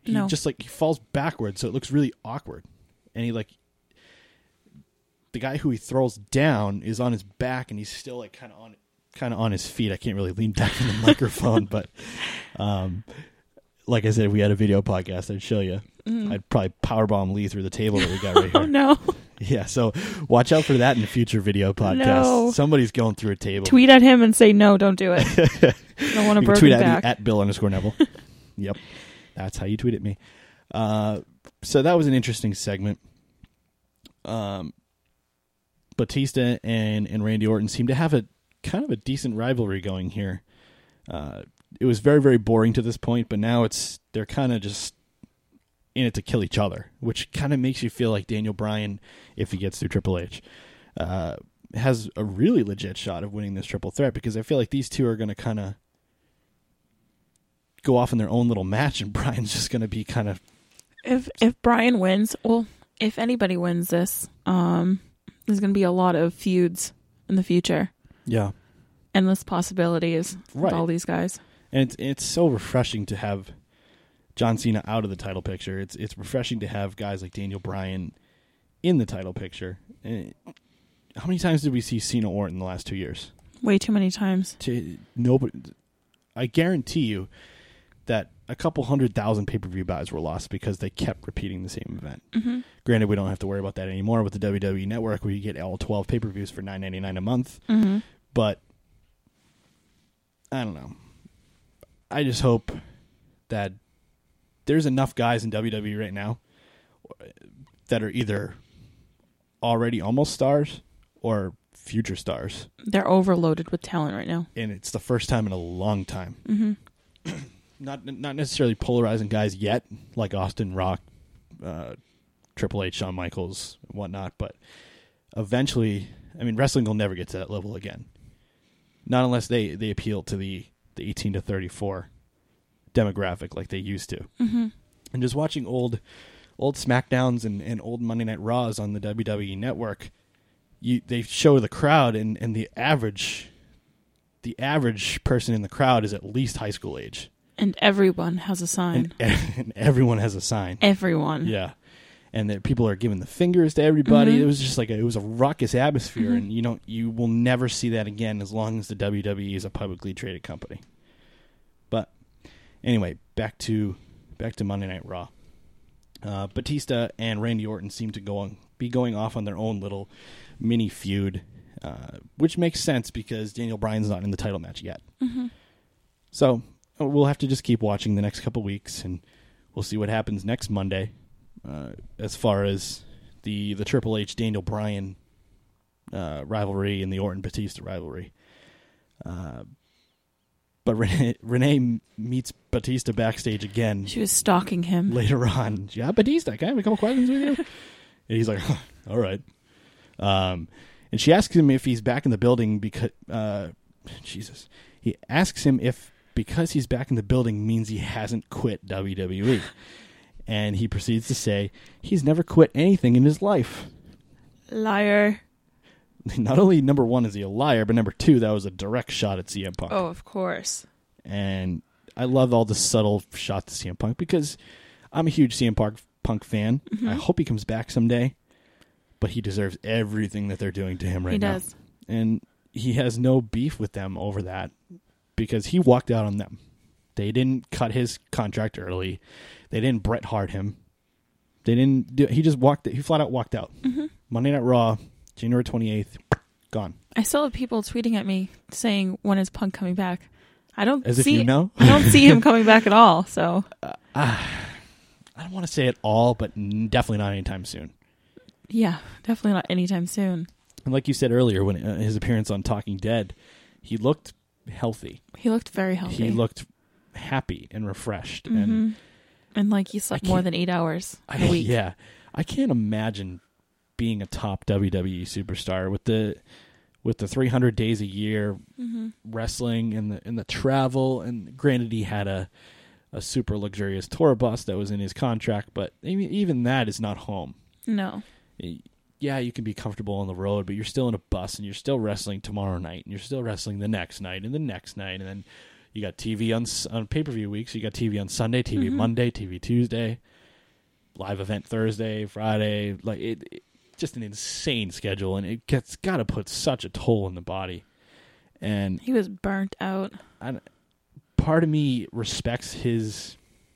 He No. just like he falls backwards, so it looks really awkward. And he like the guy who he throws down is on his back, and he's still like kind of on kind of on his feet. I can't really lean back in the microphone, but um, like I said, if we had a video podcast, I'd show you. Mm. I'd probably powerbomb Lee through the table that we got right here. Oh no! Yeah, so watch out for that in the future video podcast. No. Somebody's going through a table. Tweet at him and say no, don't do it. I don't want a you can broken tweet at back. me at Bill underscore Neville. Yep, that's how you tweet at me. Uh, so that was an interesting segment. Um, Batista and and Randy Orton seem to have a kind of a decent rivalry going here. Uh, it was very very boring to this point, but now it's they're kind of just in it to kill each other, which kind of makes you feel like Daniel Bryan, if he gets through Triple H, uh, has a really legit shot of winning this triple threat, because I feel like these two are going to kind of go off in their own little match, and Bryan's just going to be kind of... If if Bryan wins, well, if anybody wins this, um, there's going to be a lot of feuds in the future. Yeah. Endless possibilities Right. with all these guys. And it's, it's so refreshing to have John Cena out of the title picture. It's it's refreshing to have guys like Daniel Bryan in the title picture. And how many times did we see Cena Orton in the last two years? Way too many times. To nobody, I guarantee you that a couple hundred thousand pay-per-view buys were lost because they kept repeating the same event. Mm-hmm. Granted, we don't have to worry about that anymore with the W W E Network, where you get all twelve pay-per-views for nine ninety-nine a month. Mm-hmm. But I don't know. I just hope that there's enough guys in W W E right now that are either already almost stars or future stars. They're overloaded with talent right now. And it's the first time in a long time. Mm-hmm. not not necessarily polarizing guys yet, like Austin, Rock, uh, Triple H, Shawn Michaels, and whatnot, but eventually, I mean, wrestling will never get to that level again. Not unless they, they appeal to the, the eighteen to thirty-four demographic like they used to. Mm-hmm. And just watching old old SmackDowns and, and old Monday Night Raws on the W W E Network, you they show the crowd, and, and the average the average person in the crowd is at least high school age. And everyone has a sign. And, and everyone has a sign. Everyone. Yeah. And that people are giving the fingers to everybody. Mm-hmm. It was just like a, it was a raucous atmosphere, Mm-hmm. and you don't you will never see that again as long as the W W E is a publicly traded company. But anyway, back to back to Monday Night Raw. Uh, Batista and Randy Orton seem to go on, be going off on their own little mini feud, uh, which makes sense because Daniel Bryan's not in the title match yet. Mm-hmm. So we'll have to just keep watching the next couple weeks, and we'll see what happens next Monday uh, as far as the the Triple H Daniel Bryan uh, rivalry and the Orton Batista rivalry. Uh, but Renee, Renee meets Batista backstage again. She was stalking him. Later on. Yeah, Batista, can I have a couple questions with you? And he's like, all right. Um, and she asks him if he's back in the building because, uh, Jesus. He asks him if because he's back in the building means he hasn't quit W W E. And he proceeds to say he's never quit anything in his life. Liar. Not only, number one, is he a liar, but number two, that was a direct shot at C M Punk. Oh, of course. And I love all the subtle shots at C M Punk because I'm a huge C M Punk, Punk fan. Mm-hmm. I hope he comes back someday, but he deserves everything that they're doing to him right he now. He does. And he has no beef with them over that because he walked out on them. They didn't cut his contract early. They didn't Bret Hart him. They didn't do, he just walked, he flat out walked out. Mm-hmm. Monday Night Raw, January twenty-eighth, gone. I still have people tweeting at me saying, when is Punk coming back? I don't As see, if you know? I don't see him coming back at all, so. Uh, uh, I don't want to say it all, but definitely not anytime soon. Yeah, definitely not anytime soon. And like you said earlier, when uh, his appearance on Talking Dead, he looked healthy. He looked very healthy. He looked happy and refreshed. Mm-hmm. And and like he slept more than eight hours a I, week. Yeah. I can't imagine being a top W W E superstar with the with the three hundred days a year mm-hmm. wrestling and the and the travel. And granted, he had a a super luxurious tour bus that was in his contract, but even that is not home. No. Yeah, you can be comfortable on the road, but you're still in a bus and you're still wrestling tomorrow night and you're still wrestling the next night and the next night and then You got T V on on pay per view weeks. You got T V on Sunday, T V Mm-hmm. Monday, T V Tuesday, live event Thursday, Friday. Like it, it just an insane schedule, and it gets got to put such a toll on the body. And He was burnt out. I, part of me respects his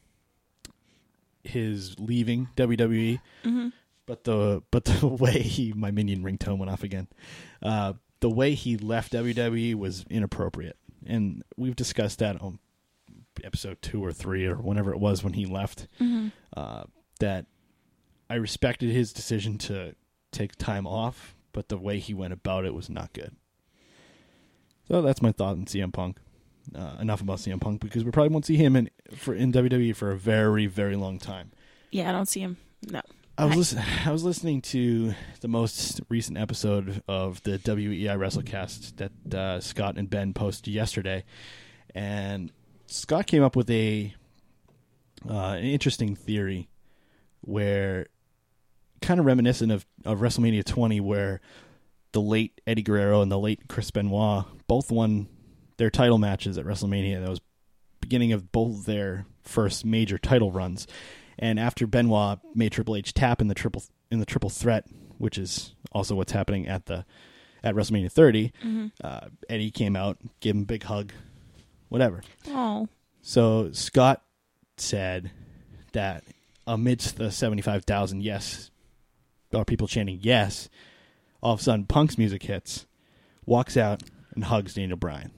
his leaving W W E, Mm-hmm. but the but the way he my minion ringtone went off again. Uh, the way he left W W E was inappropriate, and we've discussed that on episode two or three or whenever it was when he left. Mm-hmm. Uh, that I respected his decision to take time off, but the way he went about it was not good. So that's my thought on C M Punk. Uh, enough about C M Punk because we probably won't see him in for in W W E for a very very long time. Yeah, I don't see him. No. I was I- listen, I was listening to the most recent episode of the W E I WrestleCast that uh, Scott and Ben posted yesterday, and Scott came up with a uh, an interesting theory where kind of reminiscent of, of WrestleMania twenty, where the late Eddie Guerrero and the late Chris Benoit both won their title matches at WrestleMania. That was beginning of both their first major title runs. And after Benoit made Triple H tap in the triple in the triple threat, which is also what's happening at the at WrestleMania thirty, Mm-hmm. uh, Eddie came out, gave him a big hug, whatever. Oh. So Scott said that amidst the seventy-five thousand yes, or people chanting yes, all of a sudden Punk's music hits, walks out and hugs Daniel Bryan,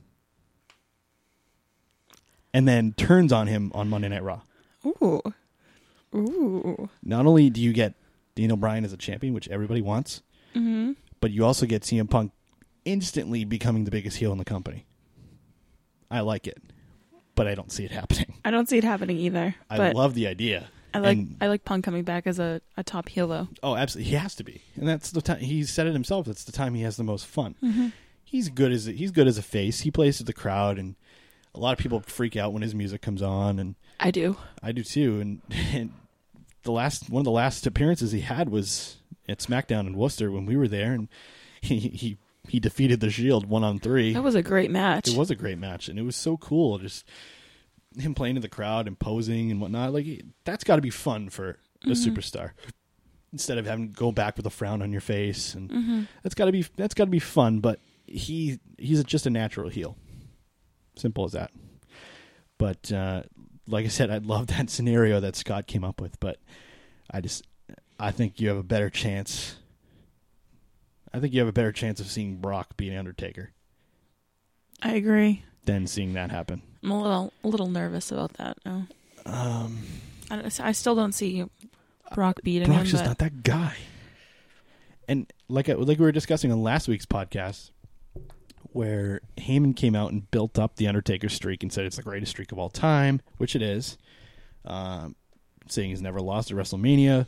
and then turns on him on Monday Night Raw. Ooh. Ooh. Not only do you get Daniel Bryan as a champion, which everybody wants, Mm-hmm. but you also get C M Punk instantly becoming the biggest heel in the company. I like it, but I don't see it happening. I don't see it happening either. I but love the idea. I like And- I like Punk coming back as a, a top heel though. Oh, absolutely, he has to be, and that's the time he said it himself. That's the time he has the most fun. Mm-hmm. He's good as a, he's good as a face. He plays to the crowd, and a lot of people freak out when his music comes on, and I do. I do too. And, and the last one of the last appearances he had was at SmackDown in Worcester when we were there, and he he, he defeated the Shield one on three. That was a great match. It was a great match, and it was so cool. Just him playing to the crowd and posing and whatnot. Like that's got to be fun for a Mm-hmm. superstar. Instead of having to go back with a frown on your face, and Mm-hmm. that's got to be that's got to be fun. But he he's just a natural heel. Simple as that. But uh, like I said, I love that scenario that Scott came up with. But I just I think you have a better chance. I think you have a better chance of seeing Brock beat Undertaker I agree. than seeing that happen. I'm a little a little nervous about that. No. Um, I, don't- I still don't see Brock beating Brock's him. just but not that guy. And like I, like we were discussing on last week's podcast, where Heyman came out and built up the Undertaker streak and said it's the greatest streak of all time, which it is. Um, saying he's never lost at WrestleMania.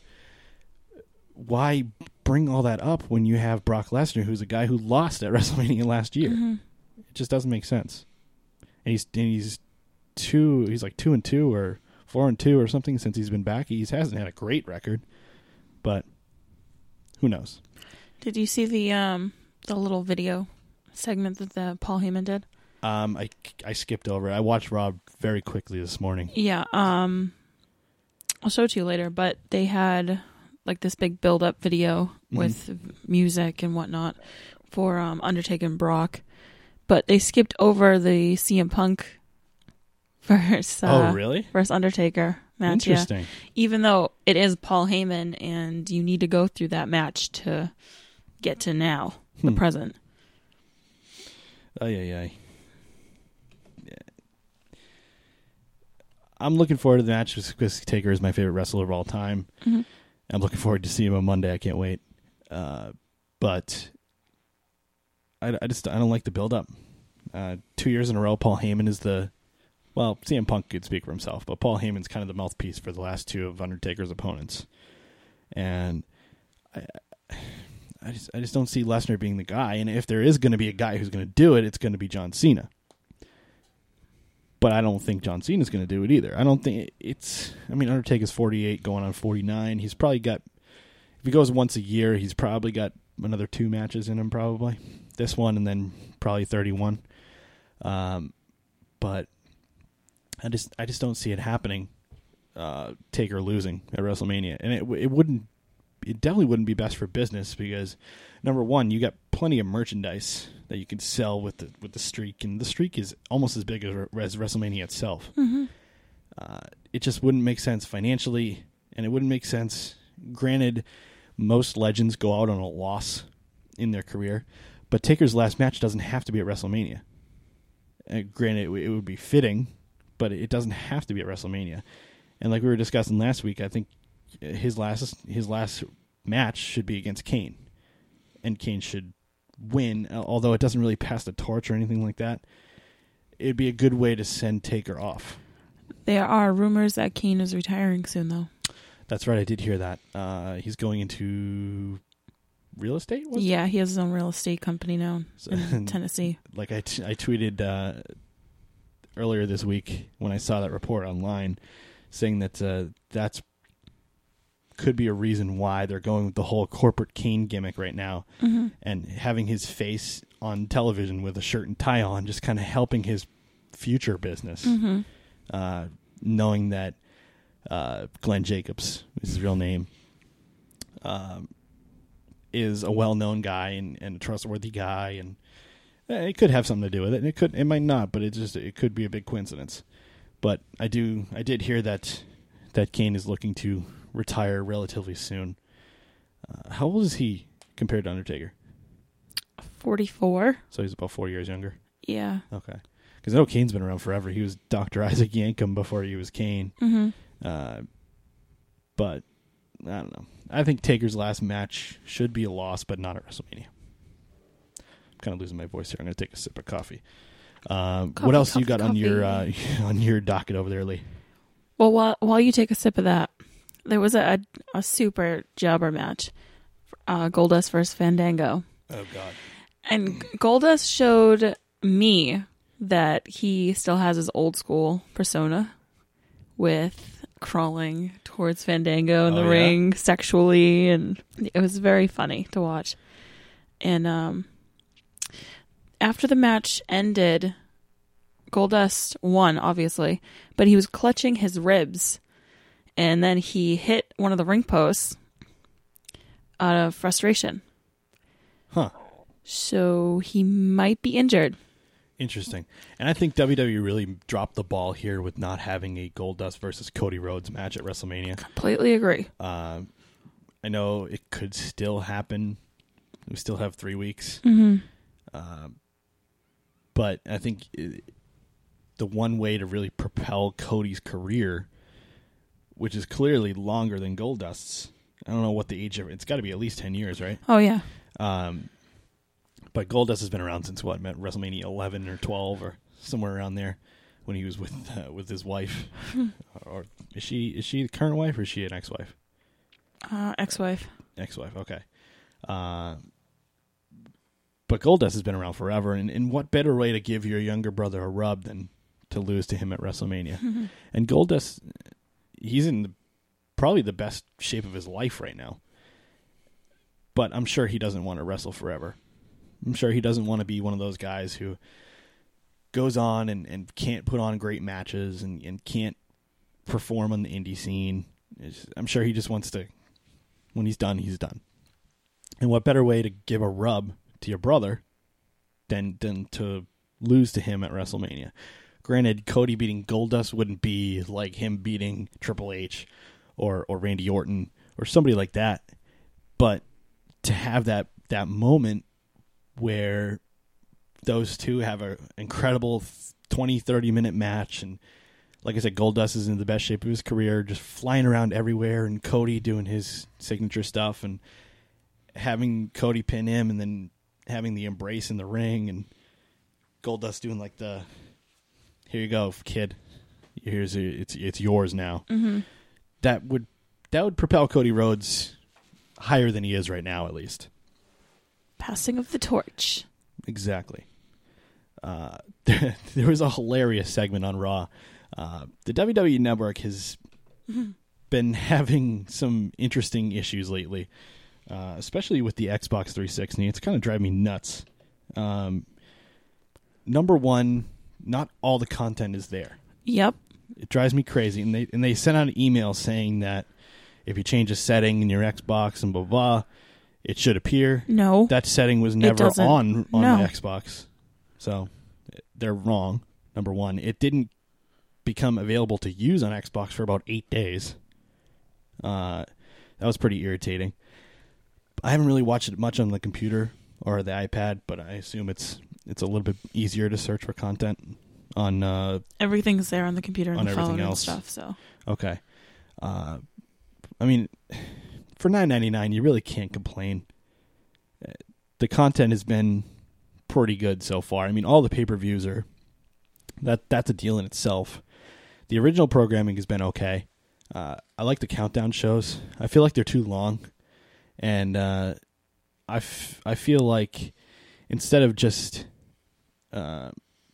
Why bring all that up when you have Brock Lesnar, who's a guy who lost at WrestleMania last year? Mhm. It just doesn't make sense. And he's and he's two. He's like two and two or four and two or something since he's been back. He hasn't had a great record, but who knows? Did you see the um the little video segment that the Paul Heyman did? Um, I I skipped over it. I watched Rob very quickly this morning. Yeah. Um, I'll show it to you later. But they had like this big build up video Mhm. with music and whatnot for um Undertaker and Brock, but they skipped over the C M Punk versus uh, oh, really? versus Undertaker match. Yeah. Interesting. Even though it is Paul Heyman and you need to go through that match to get to now, the Hmm. present. Oh yeah, yeah. I'm looking forward to the match because Taker is my favorite wrestler of all time. Mhm. I'm looking forward to seeing him on Monday. I can't wait. Uh, but I, I just I don't like the build up. Uh, two years in a row, Paul Heyman is the well, C M Punk could speak for himself, but Paul Heyman's kind of the mouthpiece for the last two of Undertaker's opponents, and I. I just I just don't see Lesnar being the guy, and if there is going to be a guy who's going to do it, it's going to be John Cena. But I don't think John Cena's going to do it either. I don't think it's. I mean, Undertaker's forty-eight, going on forty-nine. He's probably got. If he goes once a year, he's probably got another two matches in him. Probably this one, and then probably thirty-one. Um, but I just I just don't see it happening. Uh, Taker losing at WrestleMania, and it it wouldn't it definitely wouldn't be best for business because number one, you got plenty of merchandise that you can sell with the with the streak, and the streak is almost as big as, as WrestleMania itself. Mm-hmm. Uh, it just wouldn't make sense financially, and it wouldn't make sense. Granted, most legends go out on a loss in their career, but Taker's last match doesn't have to be at WrestleMania. Uh, granted, it, it would be fitting, but it doesn't have to be at WrestleMania. And like we were discussing last week, I think his last his last match should be against Kane, and Kane should win. Although it doesn't really pass the torch or anything like that, it'd be a good way to send Taker off. There are rumors that Kane is retiring soon, though. That's right, I did hear that. Uh, he's going into real estate. Was yeah, he has his own real estate company now so, in Tennessee. Like I, t- I tweeted uh, earlier this week when I saw that report online, saying that uh, that's could be a reason why they're going with the whole corporate Kane gimmick right now, mm-hmm. and having his face on television with a shirt and tie on, just kind of helping his future business. Mm-hmm. Uh, knowing that uh, Glenn Jacobs is his real name, um, is a well-known guy and, and a trustworthy guy, and eh, it could have something to do with it. And it could, it might not, but it just it could be a big coincidence. But I do, I did hear that that Kane is looking to retire relatively soon. Uh, how old is he compared to Undertaker? forty-four. So he's about four years younger. Yeah. Okay. Because I know Kane's been around forever. He was Doctor Isaac Yankem before he was Kane. Mm-hmm. Uh, but I don't know. I think Taker's last match should be a loss, but not at WrestleMania. I'm kind of losing my voice here. I'm going to take a sip of coffee. Um, coffee what else coffee, you got coffee. on your uh, on your docket over there, Lee? Well, while while you take a sip of that, there was a a, a super jobber match, uh, Goldust versus Fandango. Oh God! And Goldust showed me that he still has his old school persona with crawling towards Fandango in Oh, the yeah? ring sexually, and it was very funny to watch. And um, after the match ended, Goldust won, obviously, but he was clutching his ribs, and then he hit one of the ring posts out of frustration. Huh. So he might be injured. Interesting. And I think W W E really dropped the ball here with not having a Goldust versus Cody Rhodes match at WrestleMania. Completely agree. Uh, I know it could still happen. We still have three weeks. Mm-hmm. Uh, but I think it, the one way to really propel Cody's career, which is clearly longer than Goldust's, I don't know what the age of it. It's got to be at least ten years, right? Oh, yeah. Um, but Goldust has been around since what, WrestleMania eleven or twelve or somewhere around there, when he was with uh, with his wife. Or is she is she the current wife or is she an ex-wife? Uh, ex-wife. Ex-wife, okay. Uh, but Goldust has been around forever, and, and what better way to give your younger brother a rub than to lose to him at WrestleMania? Mm-hmm. And Goldust, he's in the, probably the best shape of his life right now. But I'm sure he doesn't want to wrestle forever. I'm sure he doesn't want to be one of those guys who goes on and, and can't put on great matches and, and can't perform on the indie scene. It's, I'm sure he just wants to, when he's done, he's done. And what better way to give a rub to your brother than than to lose to him at WrestleMania? Granted, Cody beating Goldust wouldn't be like him beating Triple H or, or Randy Orton or somebody like that. But to have that, that moment where those two have an incredible twenty, thirty minute match, and like I said, Goldust is in the best shape of his career, just flying around everywhere, and Cody doing his signature stuff, and having Cody pin him, and then having the embrace in the ring, and Goldust doing like the, here you go, kid, here's a, it's it's yours now. Mm-hmm. That would that would propel Cody Rhodes higher than he is right now, at least. Passing of the torch. Exactly. Uh, there, there was a hilarious segment on Raw. Uh, the W W E Network has mm-hmm. been having some interesting issues lately, uh, especially with the Xbox three sixty. It's kind of driving me nuts. Um, number one, not all the content is there. Yep. It drives me crazy. And they and they sent out an email saying that if you change a setting in your Xbox and blah, blah, it should appear. No. That setting was never on on no. my Xbox. So they're wrong, number one. It didn't become available to use on Xbox for about eight days. Uh, that was pretty irritating. I haven't really watched it much on the computer or the iPad, but I assume it's it's a little bit easier to search for content on uh, everything's there on the computer and on the everything phone else. and stuff. So okay, uh, I mean, for nine ninety-nine, you really can't complain. The content has been pretty good so far. I mean, all the pay-per-views are that that's a deal in itself. The original programming has been okay. Uh, I like the countdown shows. I feel like they're too long, and uh, I, f- I feel like instead of just uh,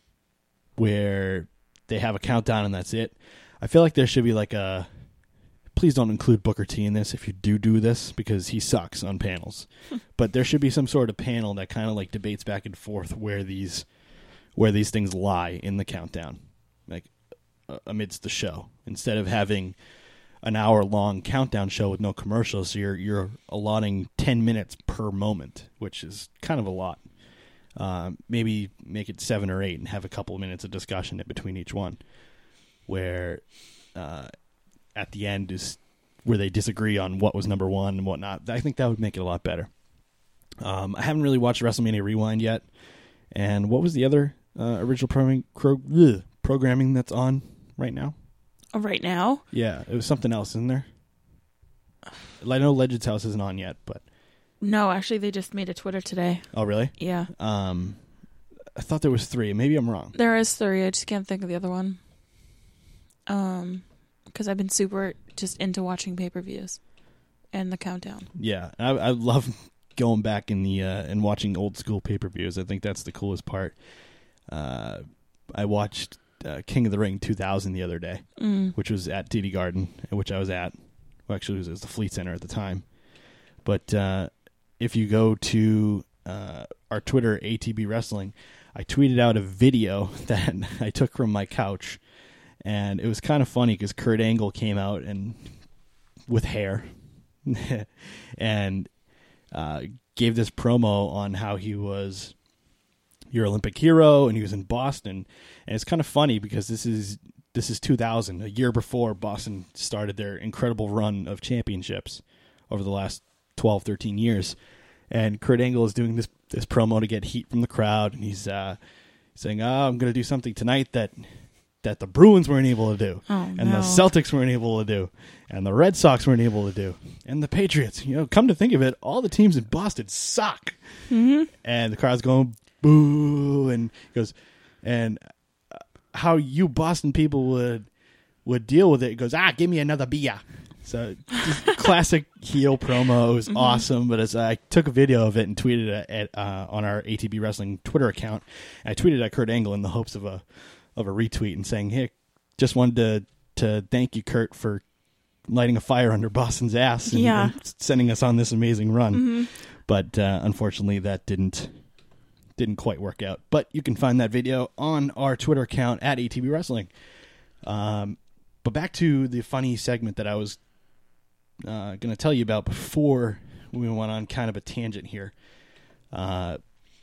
where they have a countdown and that's it, I feel like there should be like a, please don't include Booker T in this if you do do this, because he sucks on panels. But there should be some sort of panel that kind of like debates back and forth where these where these things lie in the countdown, like uh, amidst the show, instead of having an hour long countdown show with no commercials. So you're you're allotting ten minutes per moment, which is kind of a lot. Uh, maybe make it seven or eight and have a couple of minutes of discussion in between each one, where uh, at the end is where they disagree on what was number one and whatnot. I think that would make it a lot better. Um, I haven't really watched WrestleMania Rewind yet. And what was the other uh, original programming, pro- ugh, programming that's on right now? Oh, right now? Yeah, it was something else, isn't there? I know Legends House isn't on yet, but... No, actually, they just made a Twitter today. Oh, really? Yeah. Um, I thought there was three. Maybe I'm wrong. There is three. I just can't think of the other one. Um, because I've been super just into watching pay-per-views and the countdown. Yeah, I, I love going back in the uh, and watching old school pay-per-views. I think that's the coolest part. Uh, I watched uh, King of the Ring two thousand the other day, mm. which was at D D Garden, which I was at. Well, actually, it was, it was the Fleet Center at the time. But uh, if you go to uh, our Twitter, A T B Wrestling, I tweeted out a video that I took from my couch, and it was kind of funny because Kurt Angle came out and with hair and uh, gave this promo on how he was your Olympic hero and he was in Boston. And it's kind of funny because this is this is two thousand, a year before Boston started their incredible run of championships over the last twelve, thirteen years. And Kurt Angle is doing this this promo to get heat from the crowd, and he's uh, saying, "Oh, I'm going to do something tonight that that the Bruins weren't able to do, oh, and no. the Celtics weren't able to do, and the Red Sox weren't able to do, and the Patriots. You know, come to think of it, all the teams in Boston suck." Mm-hmm. And the crowd's going boo, and he goes, and how you Boston people would would deal with it? He goes, "Ah, give me another beer." So, just classic heel promo. It was mm-hmm. awesome. But as I took a video of it and tweeted it at, uh, on our A T B Wrestling Twitter account, I tweeted at Kurt Angle in the hopes of a of a retweet and saying, "Hey, just wanted to to thank you, Kurt, for lighting a fire under Boston's ass and, yeah. and sending us on this amazing run." Mm-hmm. But uh, unfortunately, that didn't didn't quite work out. But you can find that video on our Twitter account at A T B Wrestling. Um, but back to the funny segment that I was Uh, going to tell you about before we went on kind of a tangent here. Uh,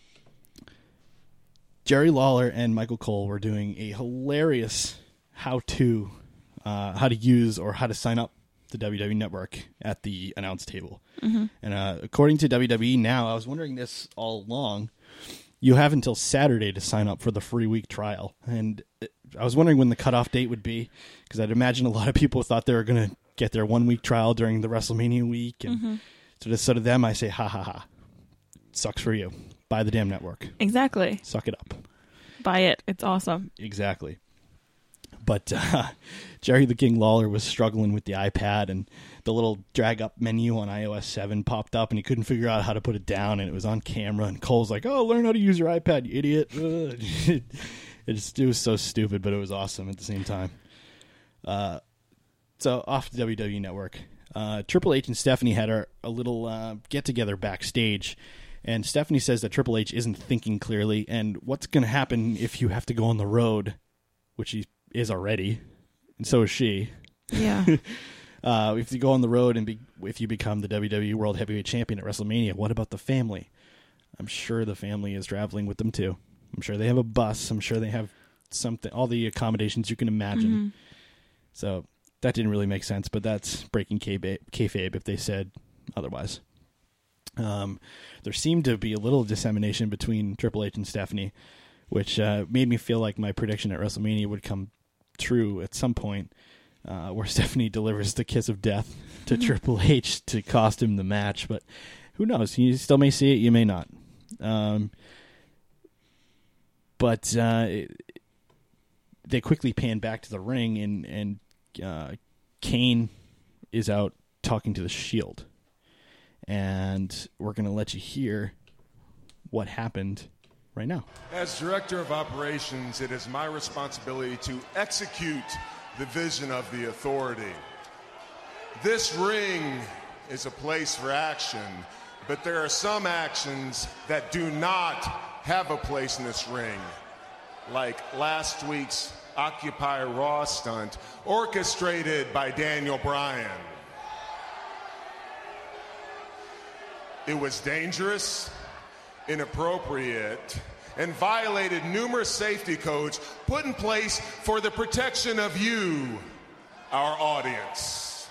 Jerry Lawler and Michael Cole were doing a hilarious how-to, uh, how to use or how to sign up the W W E Network at the announce table. Mm-hmm. And uh, according to W W E now, I was wondering this all along, you have until Saturday to sign up for the free week trial. And I was wondering when the cutoff date would be, because I'd imagine a lot of people thought they were going to get their one week trial during the WrestleMania week. And mm-hmm. so to, so to them, I say, ha ha ha. Sucks for you. Buy the damn network. Exactly. Suck it up. Buy it. It's awesome. Exactly. But uh, Jerry the King Lawler was struggling with the iPad, and the little drag up menu on i O S seven popped up, and he couldn't figure out how to put it down, and it was on camera, and Cole's like, "Oh, learn how to use your iPad, you idiot." it, just, it was so stupid, but it was awesome at the same time. Uh, so off the W W E Network, uh, Triple H and Stephanie had a, a little uh, get-together backstage, and Stephanie says that Triple H isn't thinking clearly, and what's going to happen if you have to go on the road, which he is already, and so is she. Yeah. uh, if you go on the road and be, if you become the W W E World Heavyweight Champion at WrestleMania, what about the family? I'm sure the family is traveling with them too. I'm sure they have a bus. I'm sure they have something, all the accommodations you can imagine. Mm-hmm. So that didn't really make sense, but that's breaking kayfabe, kayfabe if they said otherwise. Um, there seemed to be a little dissemination between Triple H and Stephanie, which uh, made me feel like my prediction at WrestleMania would come true at some point, uh, where Stephanie delivers the kiss of death to Mm-hmm. Triple H to cost him the match. But who knows? You still may see it, you may not. Um, but uh, it, they quickly pan back to the ring, and, and uh, Kane is out talking to the Shield. And we're going to let you hear what happened right now. As Director of Operations, it is my responsibility to execute the vision of the Authority. This ring is a place for action, but there are some actions that do not have a place in this ring, like last week's Occupy Raw stunt orchestrated by Daniel Bryan. It was dangerous, inappropriate, and violated numerous safety codes put in place for the protection of you, our audience.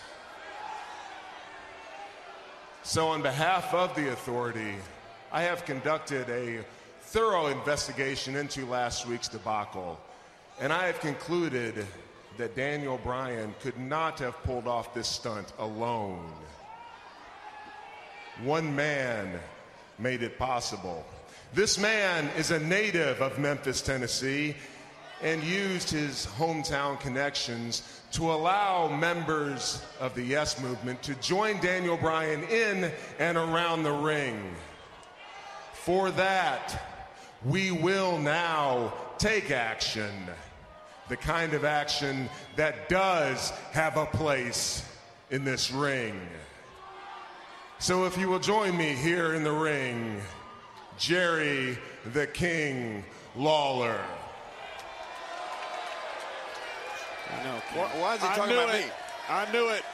So on behalf of the Authority, I have conducted a thorough investigation into last week's debacle, and I have concluded that Daniel Bryan could not have pulled off this stunt alone. One man made it possible. This man is a native of Memphis, Tennessee, and used his hometown connections to allow members of the Yes Movement to join Daniel Bryan in and around the ring. For that, we will now take action, the kind of action that does have a place in this ring. So if you will join me here in the ring, Jerry the King Lawler. I know. Why, why is he I talking knew about it. me? I knew it.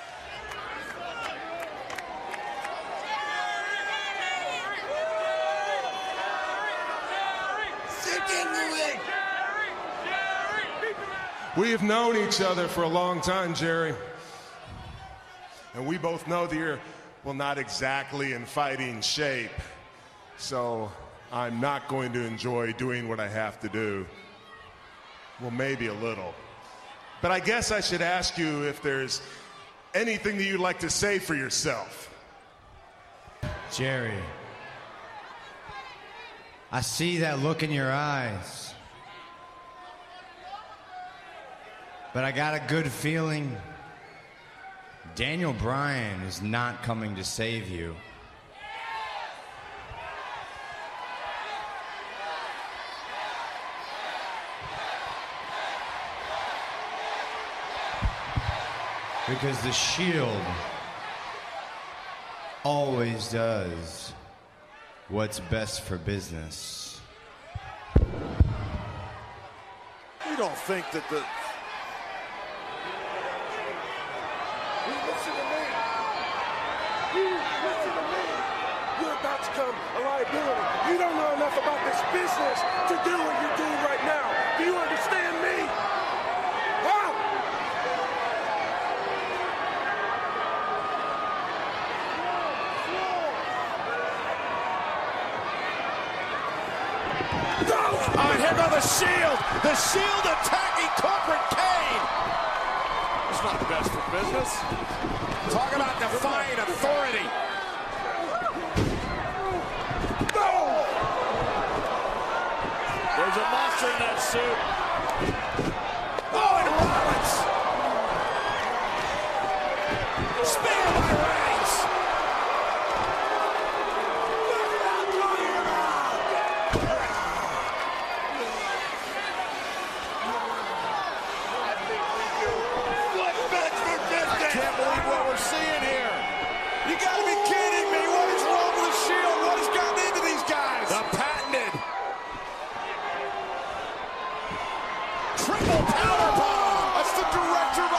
We have known each other for a long time, Jerry. And we both know that you're, well, not exactly in fighting shape. So I'm not going to enjoy doing what I have to do. Well, maybe a little. But I guess I should ask you if there's anything that you'd like to say for yourself. Jerry, I see that look in your eyes. But I got a good feeling Daniel Bryan is not coming to save you. Because the Shield always does what's best for business. You don't think that the... Listen to me. You listen to me. You're about to become a liability. You don't know enough about this business to do what you're doing right now. Do you understand me? Huh? Oh, and here go the Shield. The Shield attacking Corporate Kane. It's not best for business. Talk about defying authority. There's a monster in that suit. Oh, and Rollins. Spear by Reigns. Can't believe what we're seeing here. You got to be kidding me. What is wrong with the Shield? What has gotten into these guys? The patented triple powerbomb. That's the director of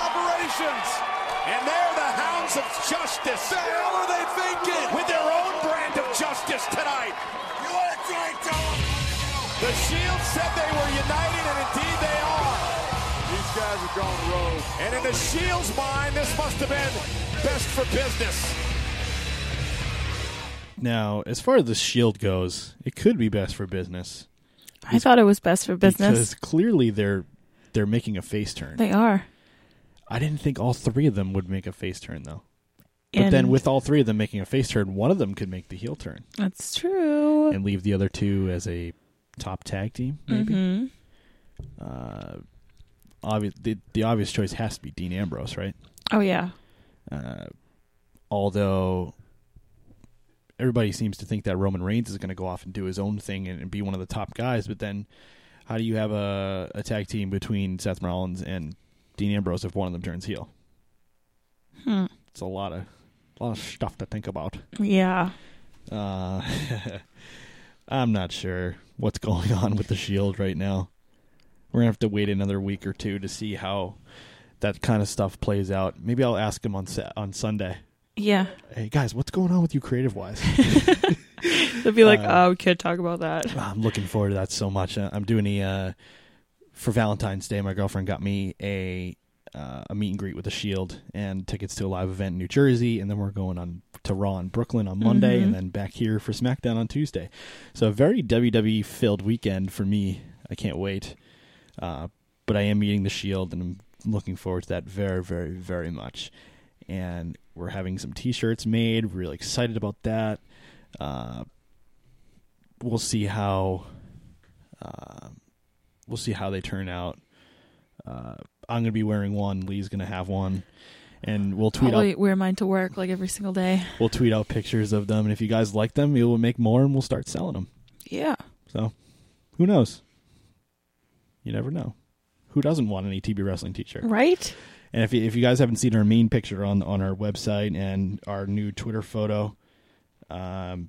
decisions. And they're the hounds of justice. The hell are they thinking? With their own brand of justice tonight. You want to try and tell them? The Shield said they were united, and indeed they are. These guys are going rogue. And in the Shield's mind, this must have been best for business. Now, as far as the Shield goes, it could be best for business. I thought it was best for business. Because clearly they're they're making a face turn. They are. I didn't think all three of them would make a face turn, though. But And then with all three of them making a face turn, one of them could make the heel turn. That's true. And leave the other two as a top tag team, maybe. Mm-hmm. Uh, obvious, the, the obvious choice has to be Dean Ambrose, right? Oh, yeah. Uh, although everybody seems to think that Roman Reigns is going to go off and do his own thing and, and be one of the top guys, but then how do you have a, a tag team between Seth Rollins and Dean Ambrose if one of them turns heel? Hmm. It's a lot of a lot of stuff to think about. Yeah. Uh, I'm not sure what's going on with the Shield right now. We're gonna have to wait another week or two to see how that kind of stuff plays out. Maybe I'll ask him on sa- on Sunday. Yeah. Hey guys, what's going on with you creative wise? They'll be like, Uh, "Oh, we can't talk about that." I'm looking forward to that so much. Uh, I'm doing a uh, for Valentine's Day. My girlfriend got me a uh, a meet and greet with the Shield and tickets to a live event in New Jersey, and then we're going on to Raw in Brooklyn on Monday, Mhm. and then back here for SmackDown on Tuesday. So a very W W E filled weekend for me. I can't wait. Uh, but I am meeting the Shield, and I'm looking forward to that very, very, very much. And we're having some T-shirts made. Really excited about that. Uh, we'll see how uh, we'll see how they turn out. Uh, I'm gonna be wearing one. Lee's gonna have one, and we'll tweet Probably out. wear mine to work like every single day. We'll tweet out pictures of them, and if you guys like them, we will make more, and we'll start selling them. Yeah. So, who knows? You never know. Who doesn't want an A T B Wrestling T-shirt? Right? And if you, if you guys haven't seen our main picture on on our website and our new Twitter photo, um,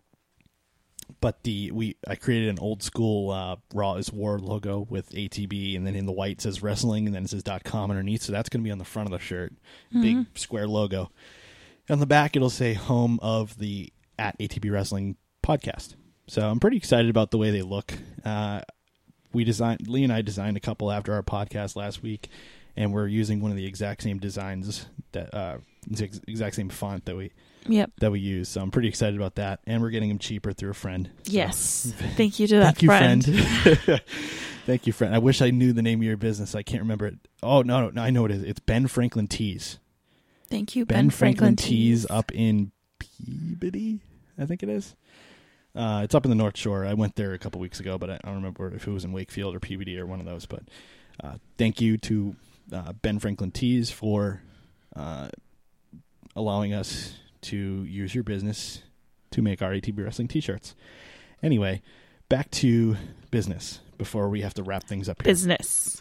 but the we I created an old school uh, Raw is War logo with A T B, and then in the white says wrestling, and then it says .com underneath. So that's going to be on the front of the shirt, Mhm. big square logo. On the back, it'll say home of the at A T B Wrestling podcast. So I'm pretty excited about the way they look. Uh, we designed Lee and I designed a couple after our podcast last week, and we're using one of the exact same designs that uh, the exact same font that we Yep. that we use. So I'm pretty excited about that, and we're getting them cheaper through a friend. So. Yes. Thank you to that Thank you, friend. friend. Thank you, friend. I wish I knew the name of your business. I can't remember it. Oh no, no, no I know what it is. It's Ben Franklin Tees. Thank you, Ben, Ben, Franklin, Franklin Tees Tees. up in Peabody, I think it is. Uh, it's up in the North Shore. I went there a couple weeks ago, but I don't remember if it was in Wakefield or Peabody or one of those. But uh, thank you to uh, Ben Franklin Tees for uh, allowing us to use your business to make our A T B Wrestling T-shirts. Anyway, back to business before we have to wrap things up here. Business.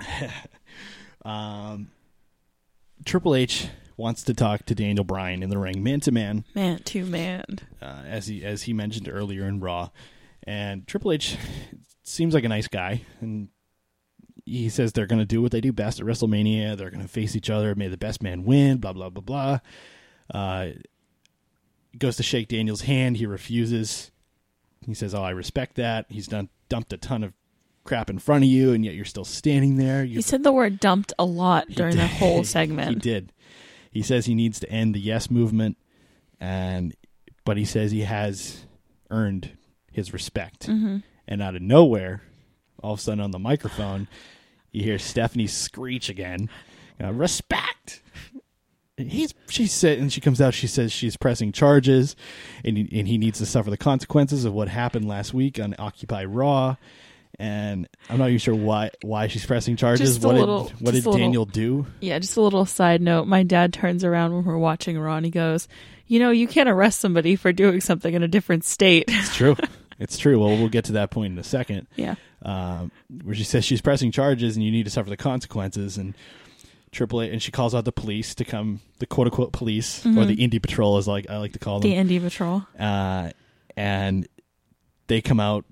um, Triple H wants to talk to Daniel Bryan in the ring, man to man, Man to man. uh, as he as he mentioned earlier in Raw. And Triple H seems like a nice guy, and he says they're going to do what they do best at WrestleMania. They're going to face each other. May the best man win. Blah blah blah blah. Uh, goes to shake Daniel's hand. He refuses. He says, "Oh, I respect that. He's done dumped a ton of crap in front of you, and yet you're still standing there." You're He said the word dumped a lot during did. the whole segment. He did. He says he needs to end the yes movement, and but he says he has earned his respect. Mm-hmm. And out of nowhere, all of a sudden on the microphone, you hear Stephanie screech again, uh, "Respect!" And he's she said, and she comes out. She says she's pressing charges, and he, and he needs to suffer the consequences of what happened last week on Occupy Raw. And I'm not even sure why why she's pressing charges. Just a What little- did what just did a little- Daniel do? Yeah, just a little side note. My dad turns around when we're watching Raw and he goes, "You know, you can't arrest somebody for doing something in a different state." It's true. It's true. Well, we'll get to that point in a second. Yeah. Um, where she says she's pressing charges and you need to suffer the consequences. And Triple H, and she calls out the police to come, the quote unquote police, Mhm. or the Indie Patrol, as like I like to call them. The Indie Patrol. Uh, and they come out,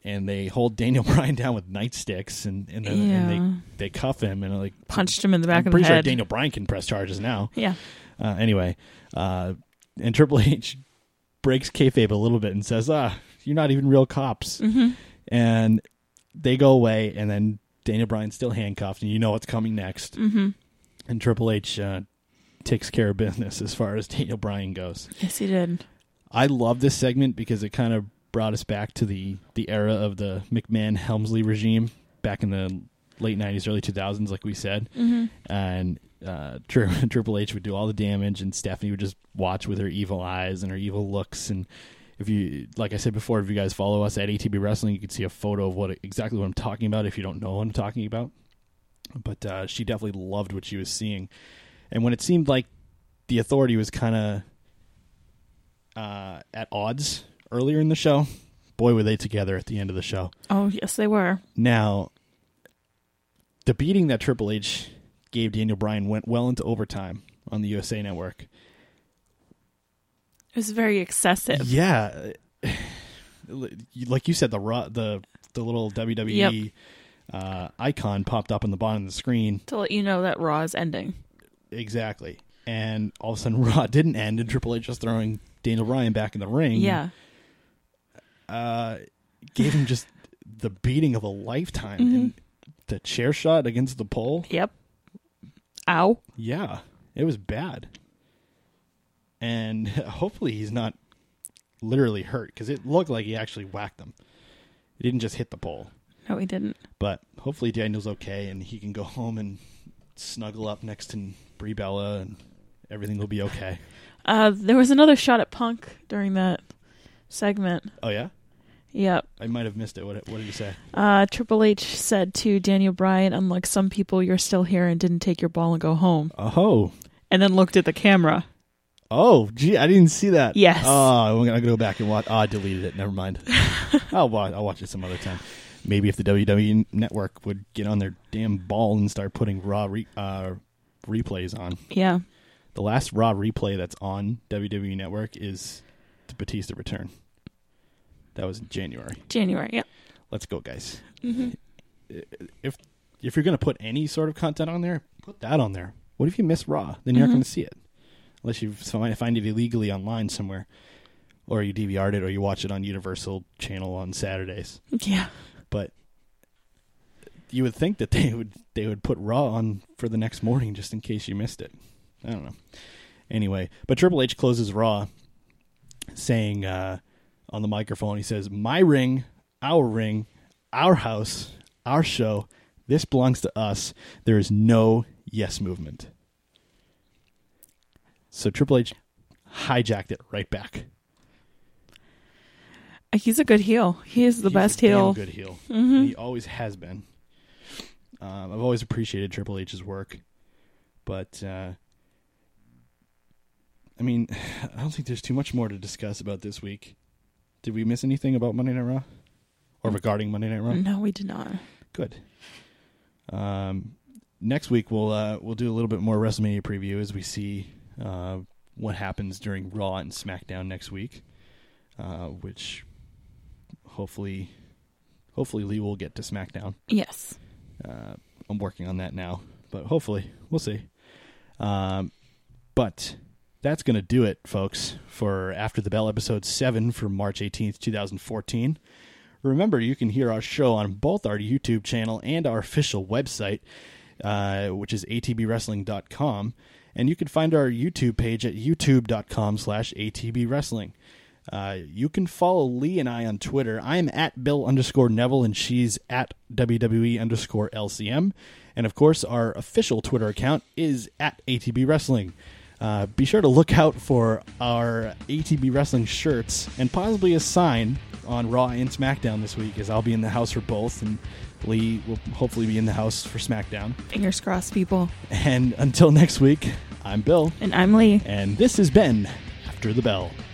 and they hold Daniel Bryan down with nightsticks, and and, then, Yeah. and they they cuff him and like Punched him in the back I'm of the pretty sure head. Daniel Bryan can press charges now. Yeah. Uh, anyway, uh, and Triple H breaks kayfabe a little bit and says, "Ah, you're not even real cops." Mm-hmm. And they go away, and then Daniel Bryan's still handcuffed, and you know what's coming next. Mm-hmm. And Triple H uh, takes care of business as far as Daniel Bryan goes. Yes, he did. I love this segment because it kind of brought us back to the, the era of the McMahon-Helmsley regime back in the late nineties, early two thousands, like we said. Mm-hmm. And uh, Tri- Triple H would do all the damage, and Stephanie would just watch with her evil eyes and her evil looks. And if you, like I said before, if you guys follow us at A T B Wrestling, you can see a photo of what exactly what I'm talking about if you don't know what I'm talking about. But uh, she definitely loved what she was seeing. And when it seemed like the Authority was kind of uh, at odds earlier in the show, boy, were they together at the end of the show. Oh, yes, they were. Now, the beating that Triple H gave Daniel Bryan went well into overtime on the U S A Network. It was very excessive. Yeah. Like you said, the raw, the the little W W E Yep. uh, icon popped up on the bottom of the screen. To let you know that Raw is ending. Exactly. And all of a sudden, Raw didn't end, and Triple H was throwing Daniel Bryan back in the ring. Yeah. Uh, gave him just the beating of a lifetime. Mm-hmm. And the chair shot against the pole. Yep. Ow. Yeah, it was bad. And hopefully he's not literally hurt, because it looked like he actually whacked him. He didn't just hit the pole. No, he didn't. But hopefully Daniel's okay, and he can go home and snuggle up next to Brie Bella, and everything will be okay. Uh, there was another shot at Punk during that segment. Oh, yeah? Yep. I might have missed it. What, what did he say? Uh, Triple H said to Daniel Bryan, unlike some people, you're still here and didn't take your ball and go home. Oh. And then looked at the camera. Oh, gee, I didn't see that. Yes. Oh, I'm going to go back and watch. Oh, I deleted it. Never mind. I'll, watch, I'll watch it some other time. Maybe if the W W E Network would get on their damn ball and start putting Raw re, uh, replays on. Yeah. The last Raw replay that's on W W E Network is the Batista return. That was in January. January, yeah. Let's go, guys. Mm-hmm. If if you're going to put any sort of content on there, put that on there. What if you miss Raw? Then you're Mm-hmm. not going to see it. Unless you find it illegally online somewhere. Or you D V R'd it, or you watch it on Universal Channel on Saturdays. Yeah. But you would think that they would they would put Raw on for the next morning just in case you missed it. I don't know. Anyway, but Triple H closes Raw saying uh, on the microphone, he says, "My ring, our ring, our house, our show. This belongs to us. There is no yes movement." So Triple H hijacked it right back. He's a good heel. He is the He's best a damn heel. good heel. Mm-hmm. He always has been. Um, I've always appreciated Triple H's work, but uh, I mean, I don't think there's too much more to discuss about this week. Did we miss anything about Monday Night Raw, or regarding Monday Night Raw? No, we did not. Good. Um, next week we'll uh, we'll do a little bit more WrestleMania preview as we see uh, what happens during Raw and SmackDown next week, uh, which. Hopefully, hopefully Lee will get to SmackDown. Yes. Uh, I'm working on that now, but hopefully, we'll see. Um, but that's going to do it, folks, for After the Bell episode seven for March eighteenth, twenty fourteen. Remember, you can hear our show on both our YouTube channel and our official website, uh, which is A T B wrestling dot com. And you can find our YouTube page at youtube dot com slash A T B wrestling. Uh, you can follow Lee and I on Twitter. I'm at Bill underscore Neville, and she's at W W E underscore L C M. And, of course, our official Twitter account is at A T B Wrestling. Uh, be sure to look out for our A T B Wrestling shirts and possibly a sign on Raw and SmackDown this week, as I'll be in the house for both, and Lee will hopefully be in the house for SmackDown. Fingers crossed, people. And until next week, I'm Bill. And I'm Lee. And this has been After the Bell.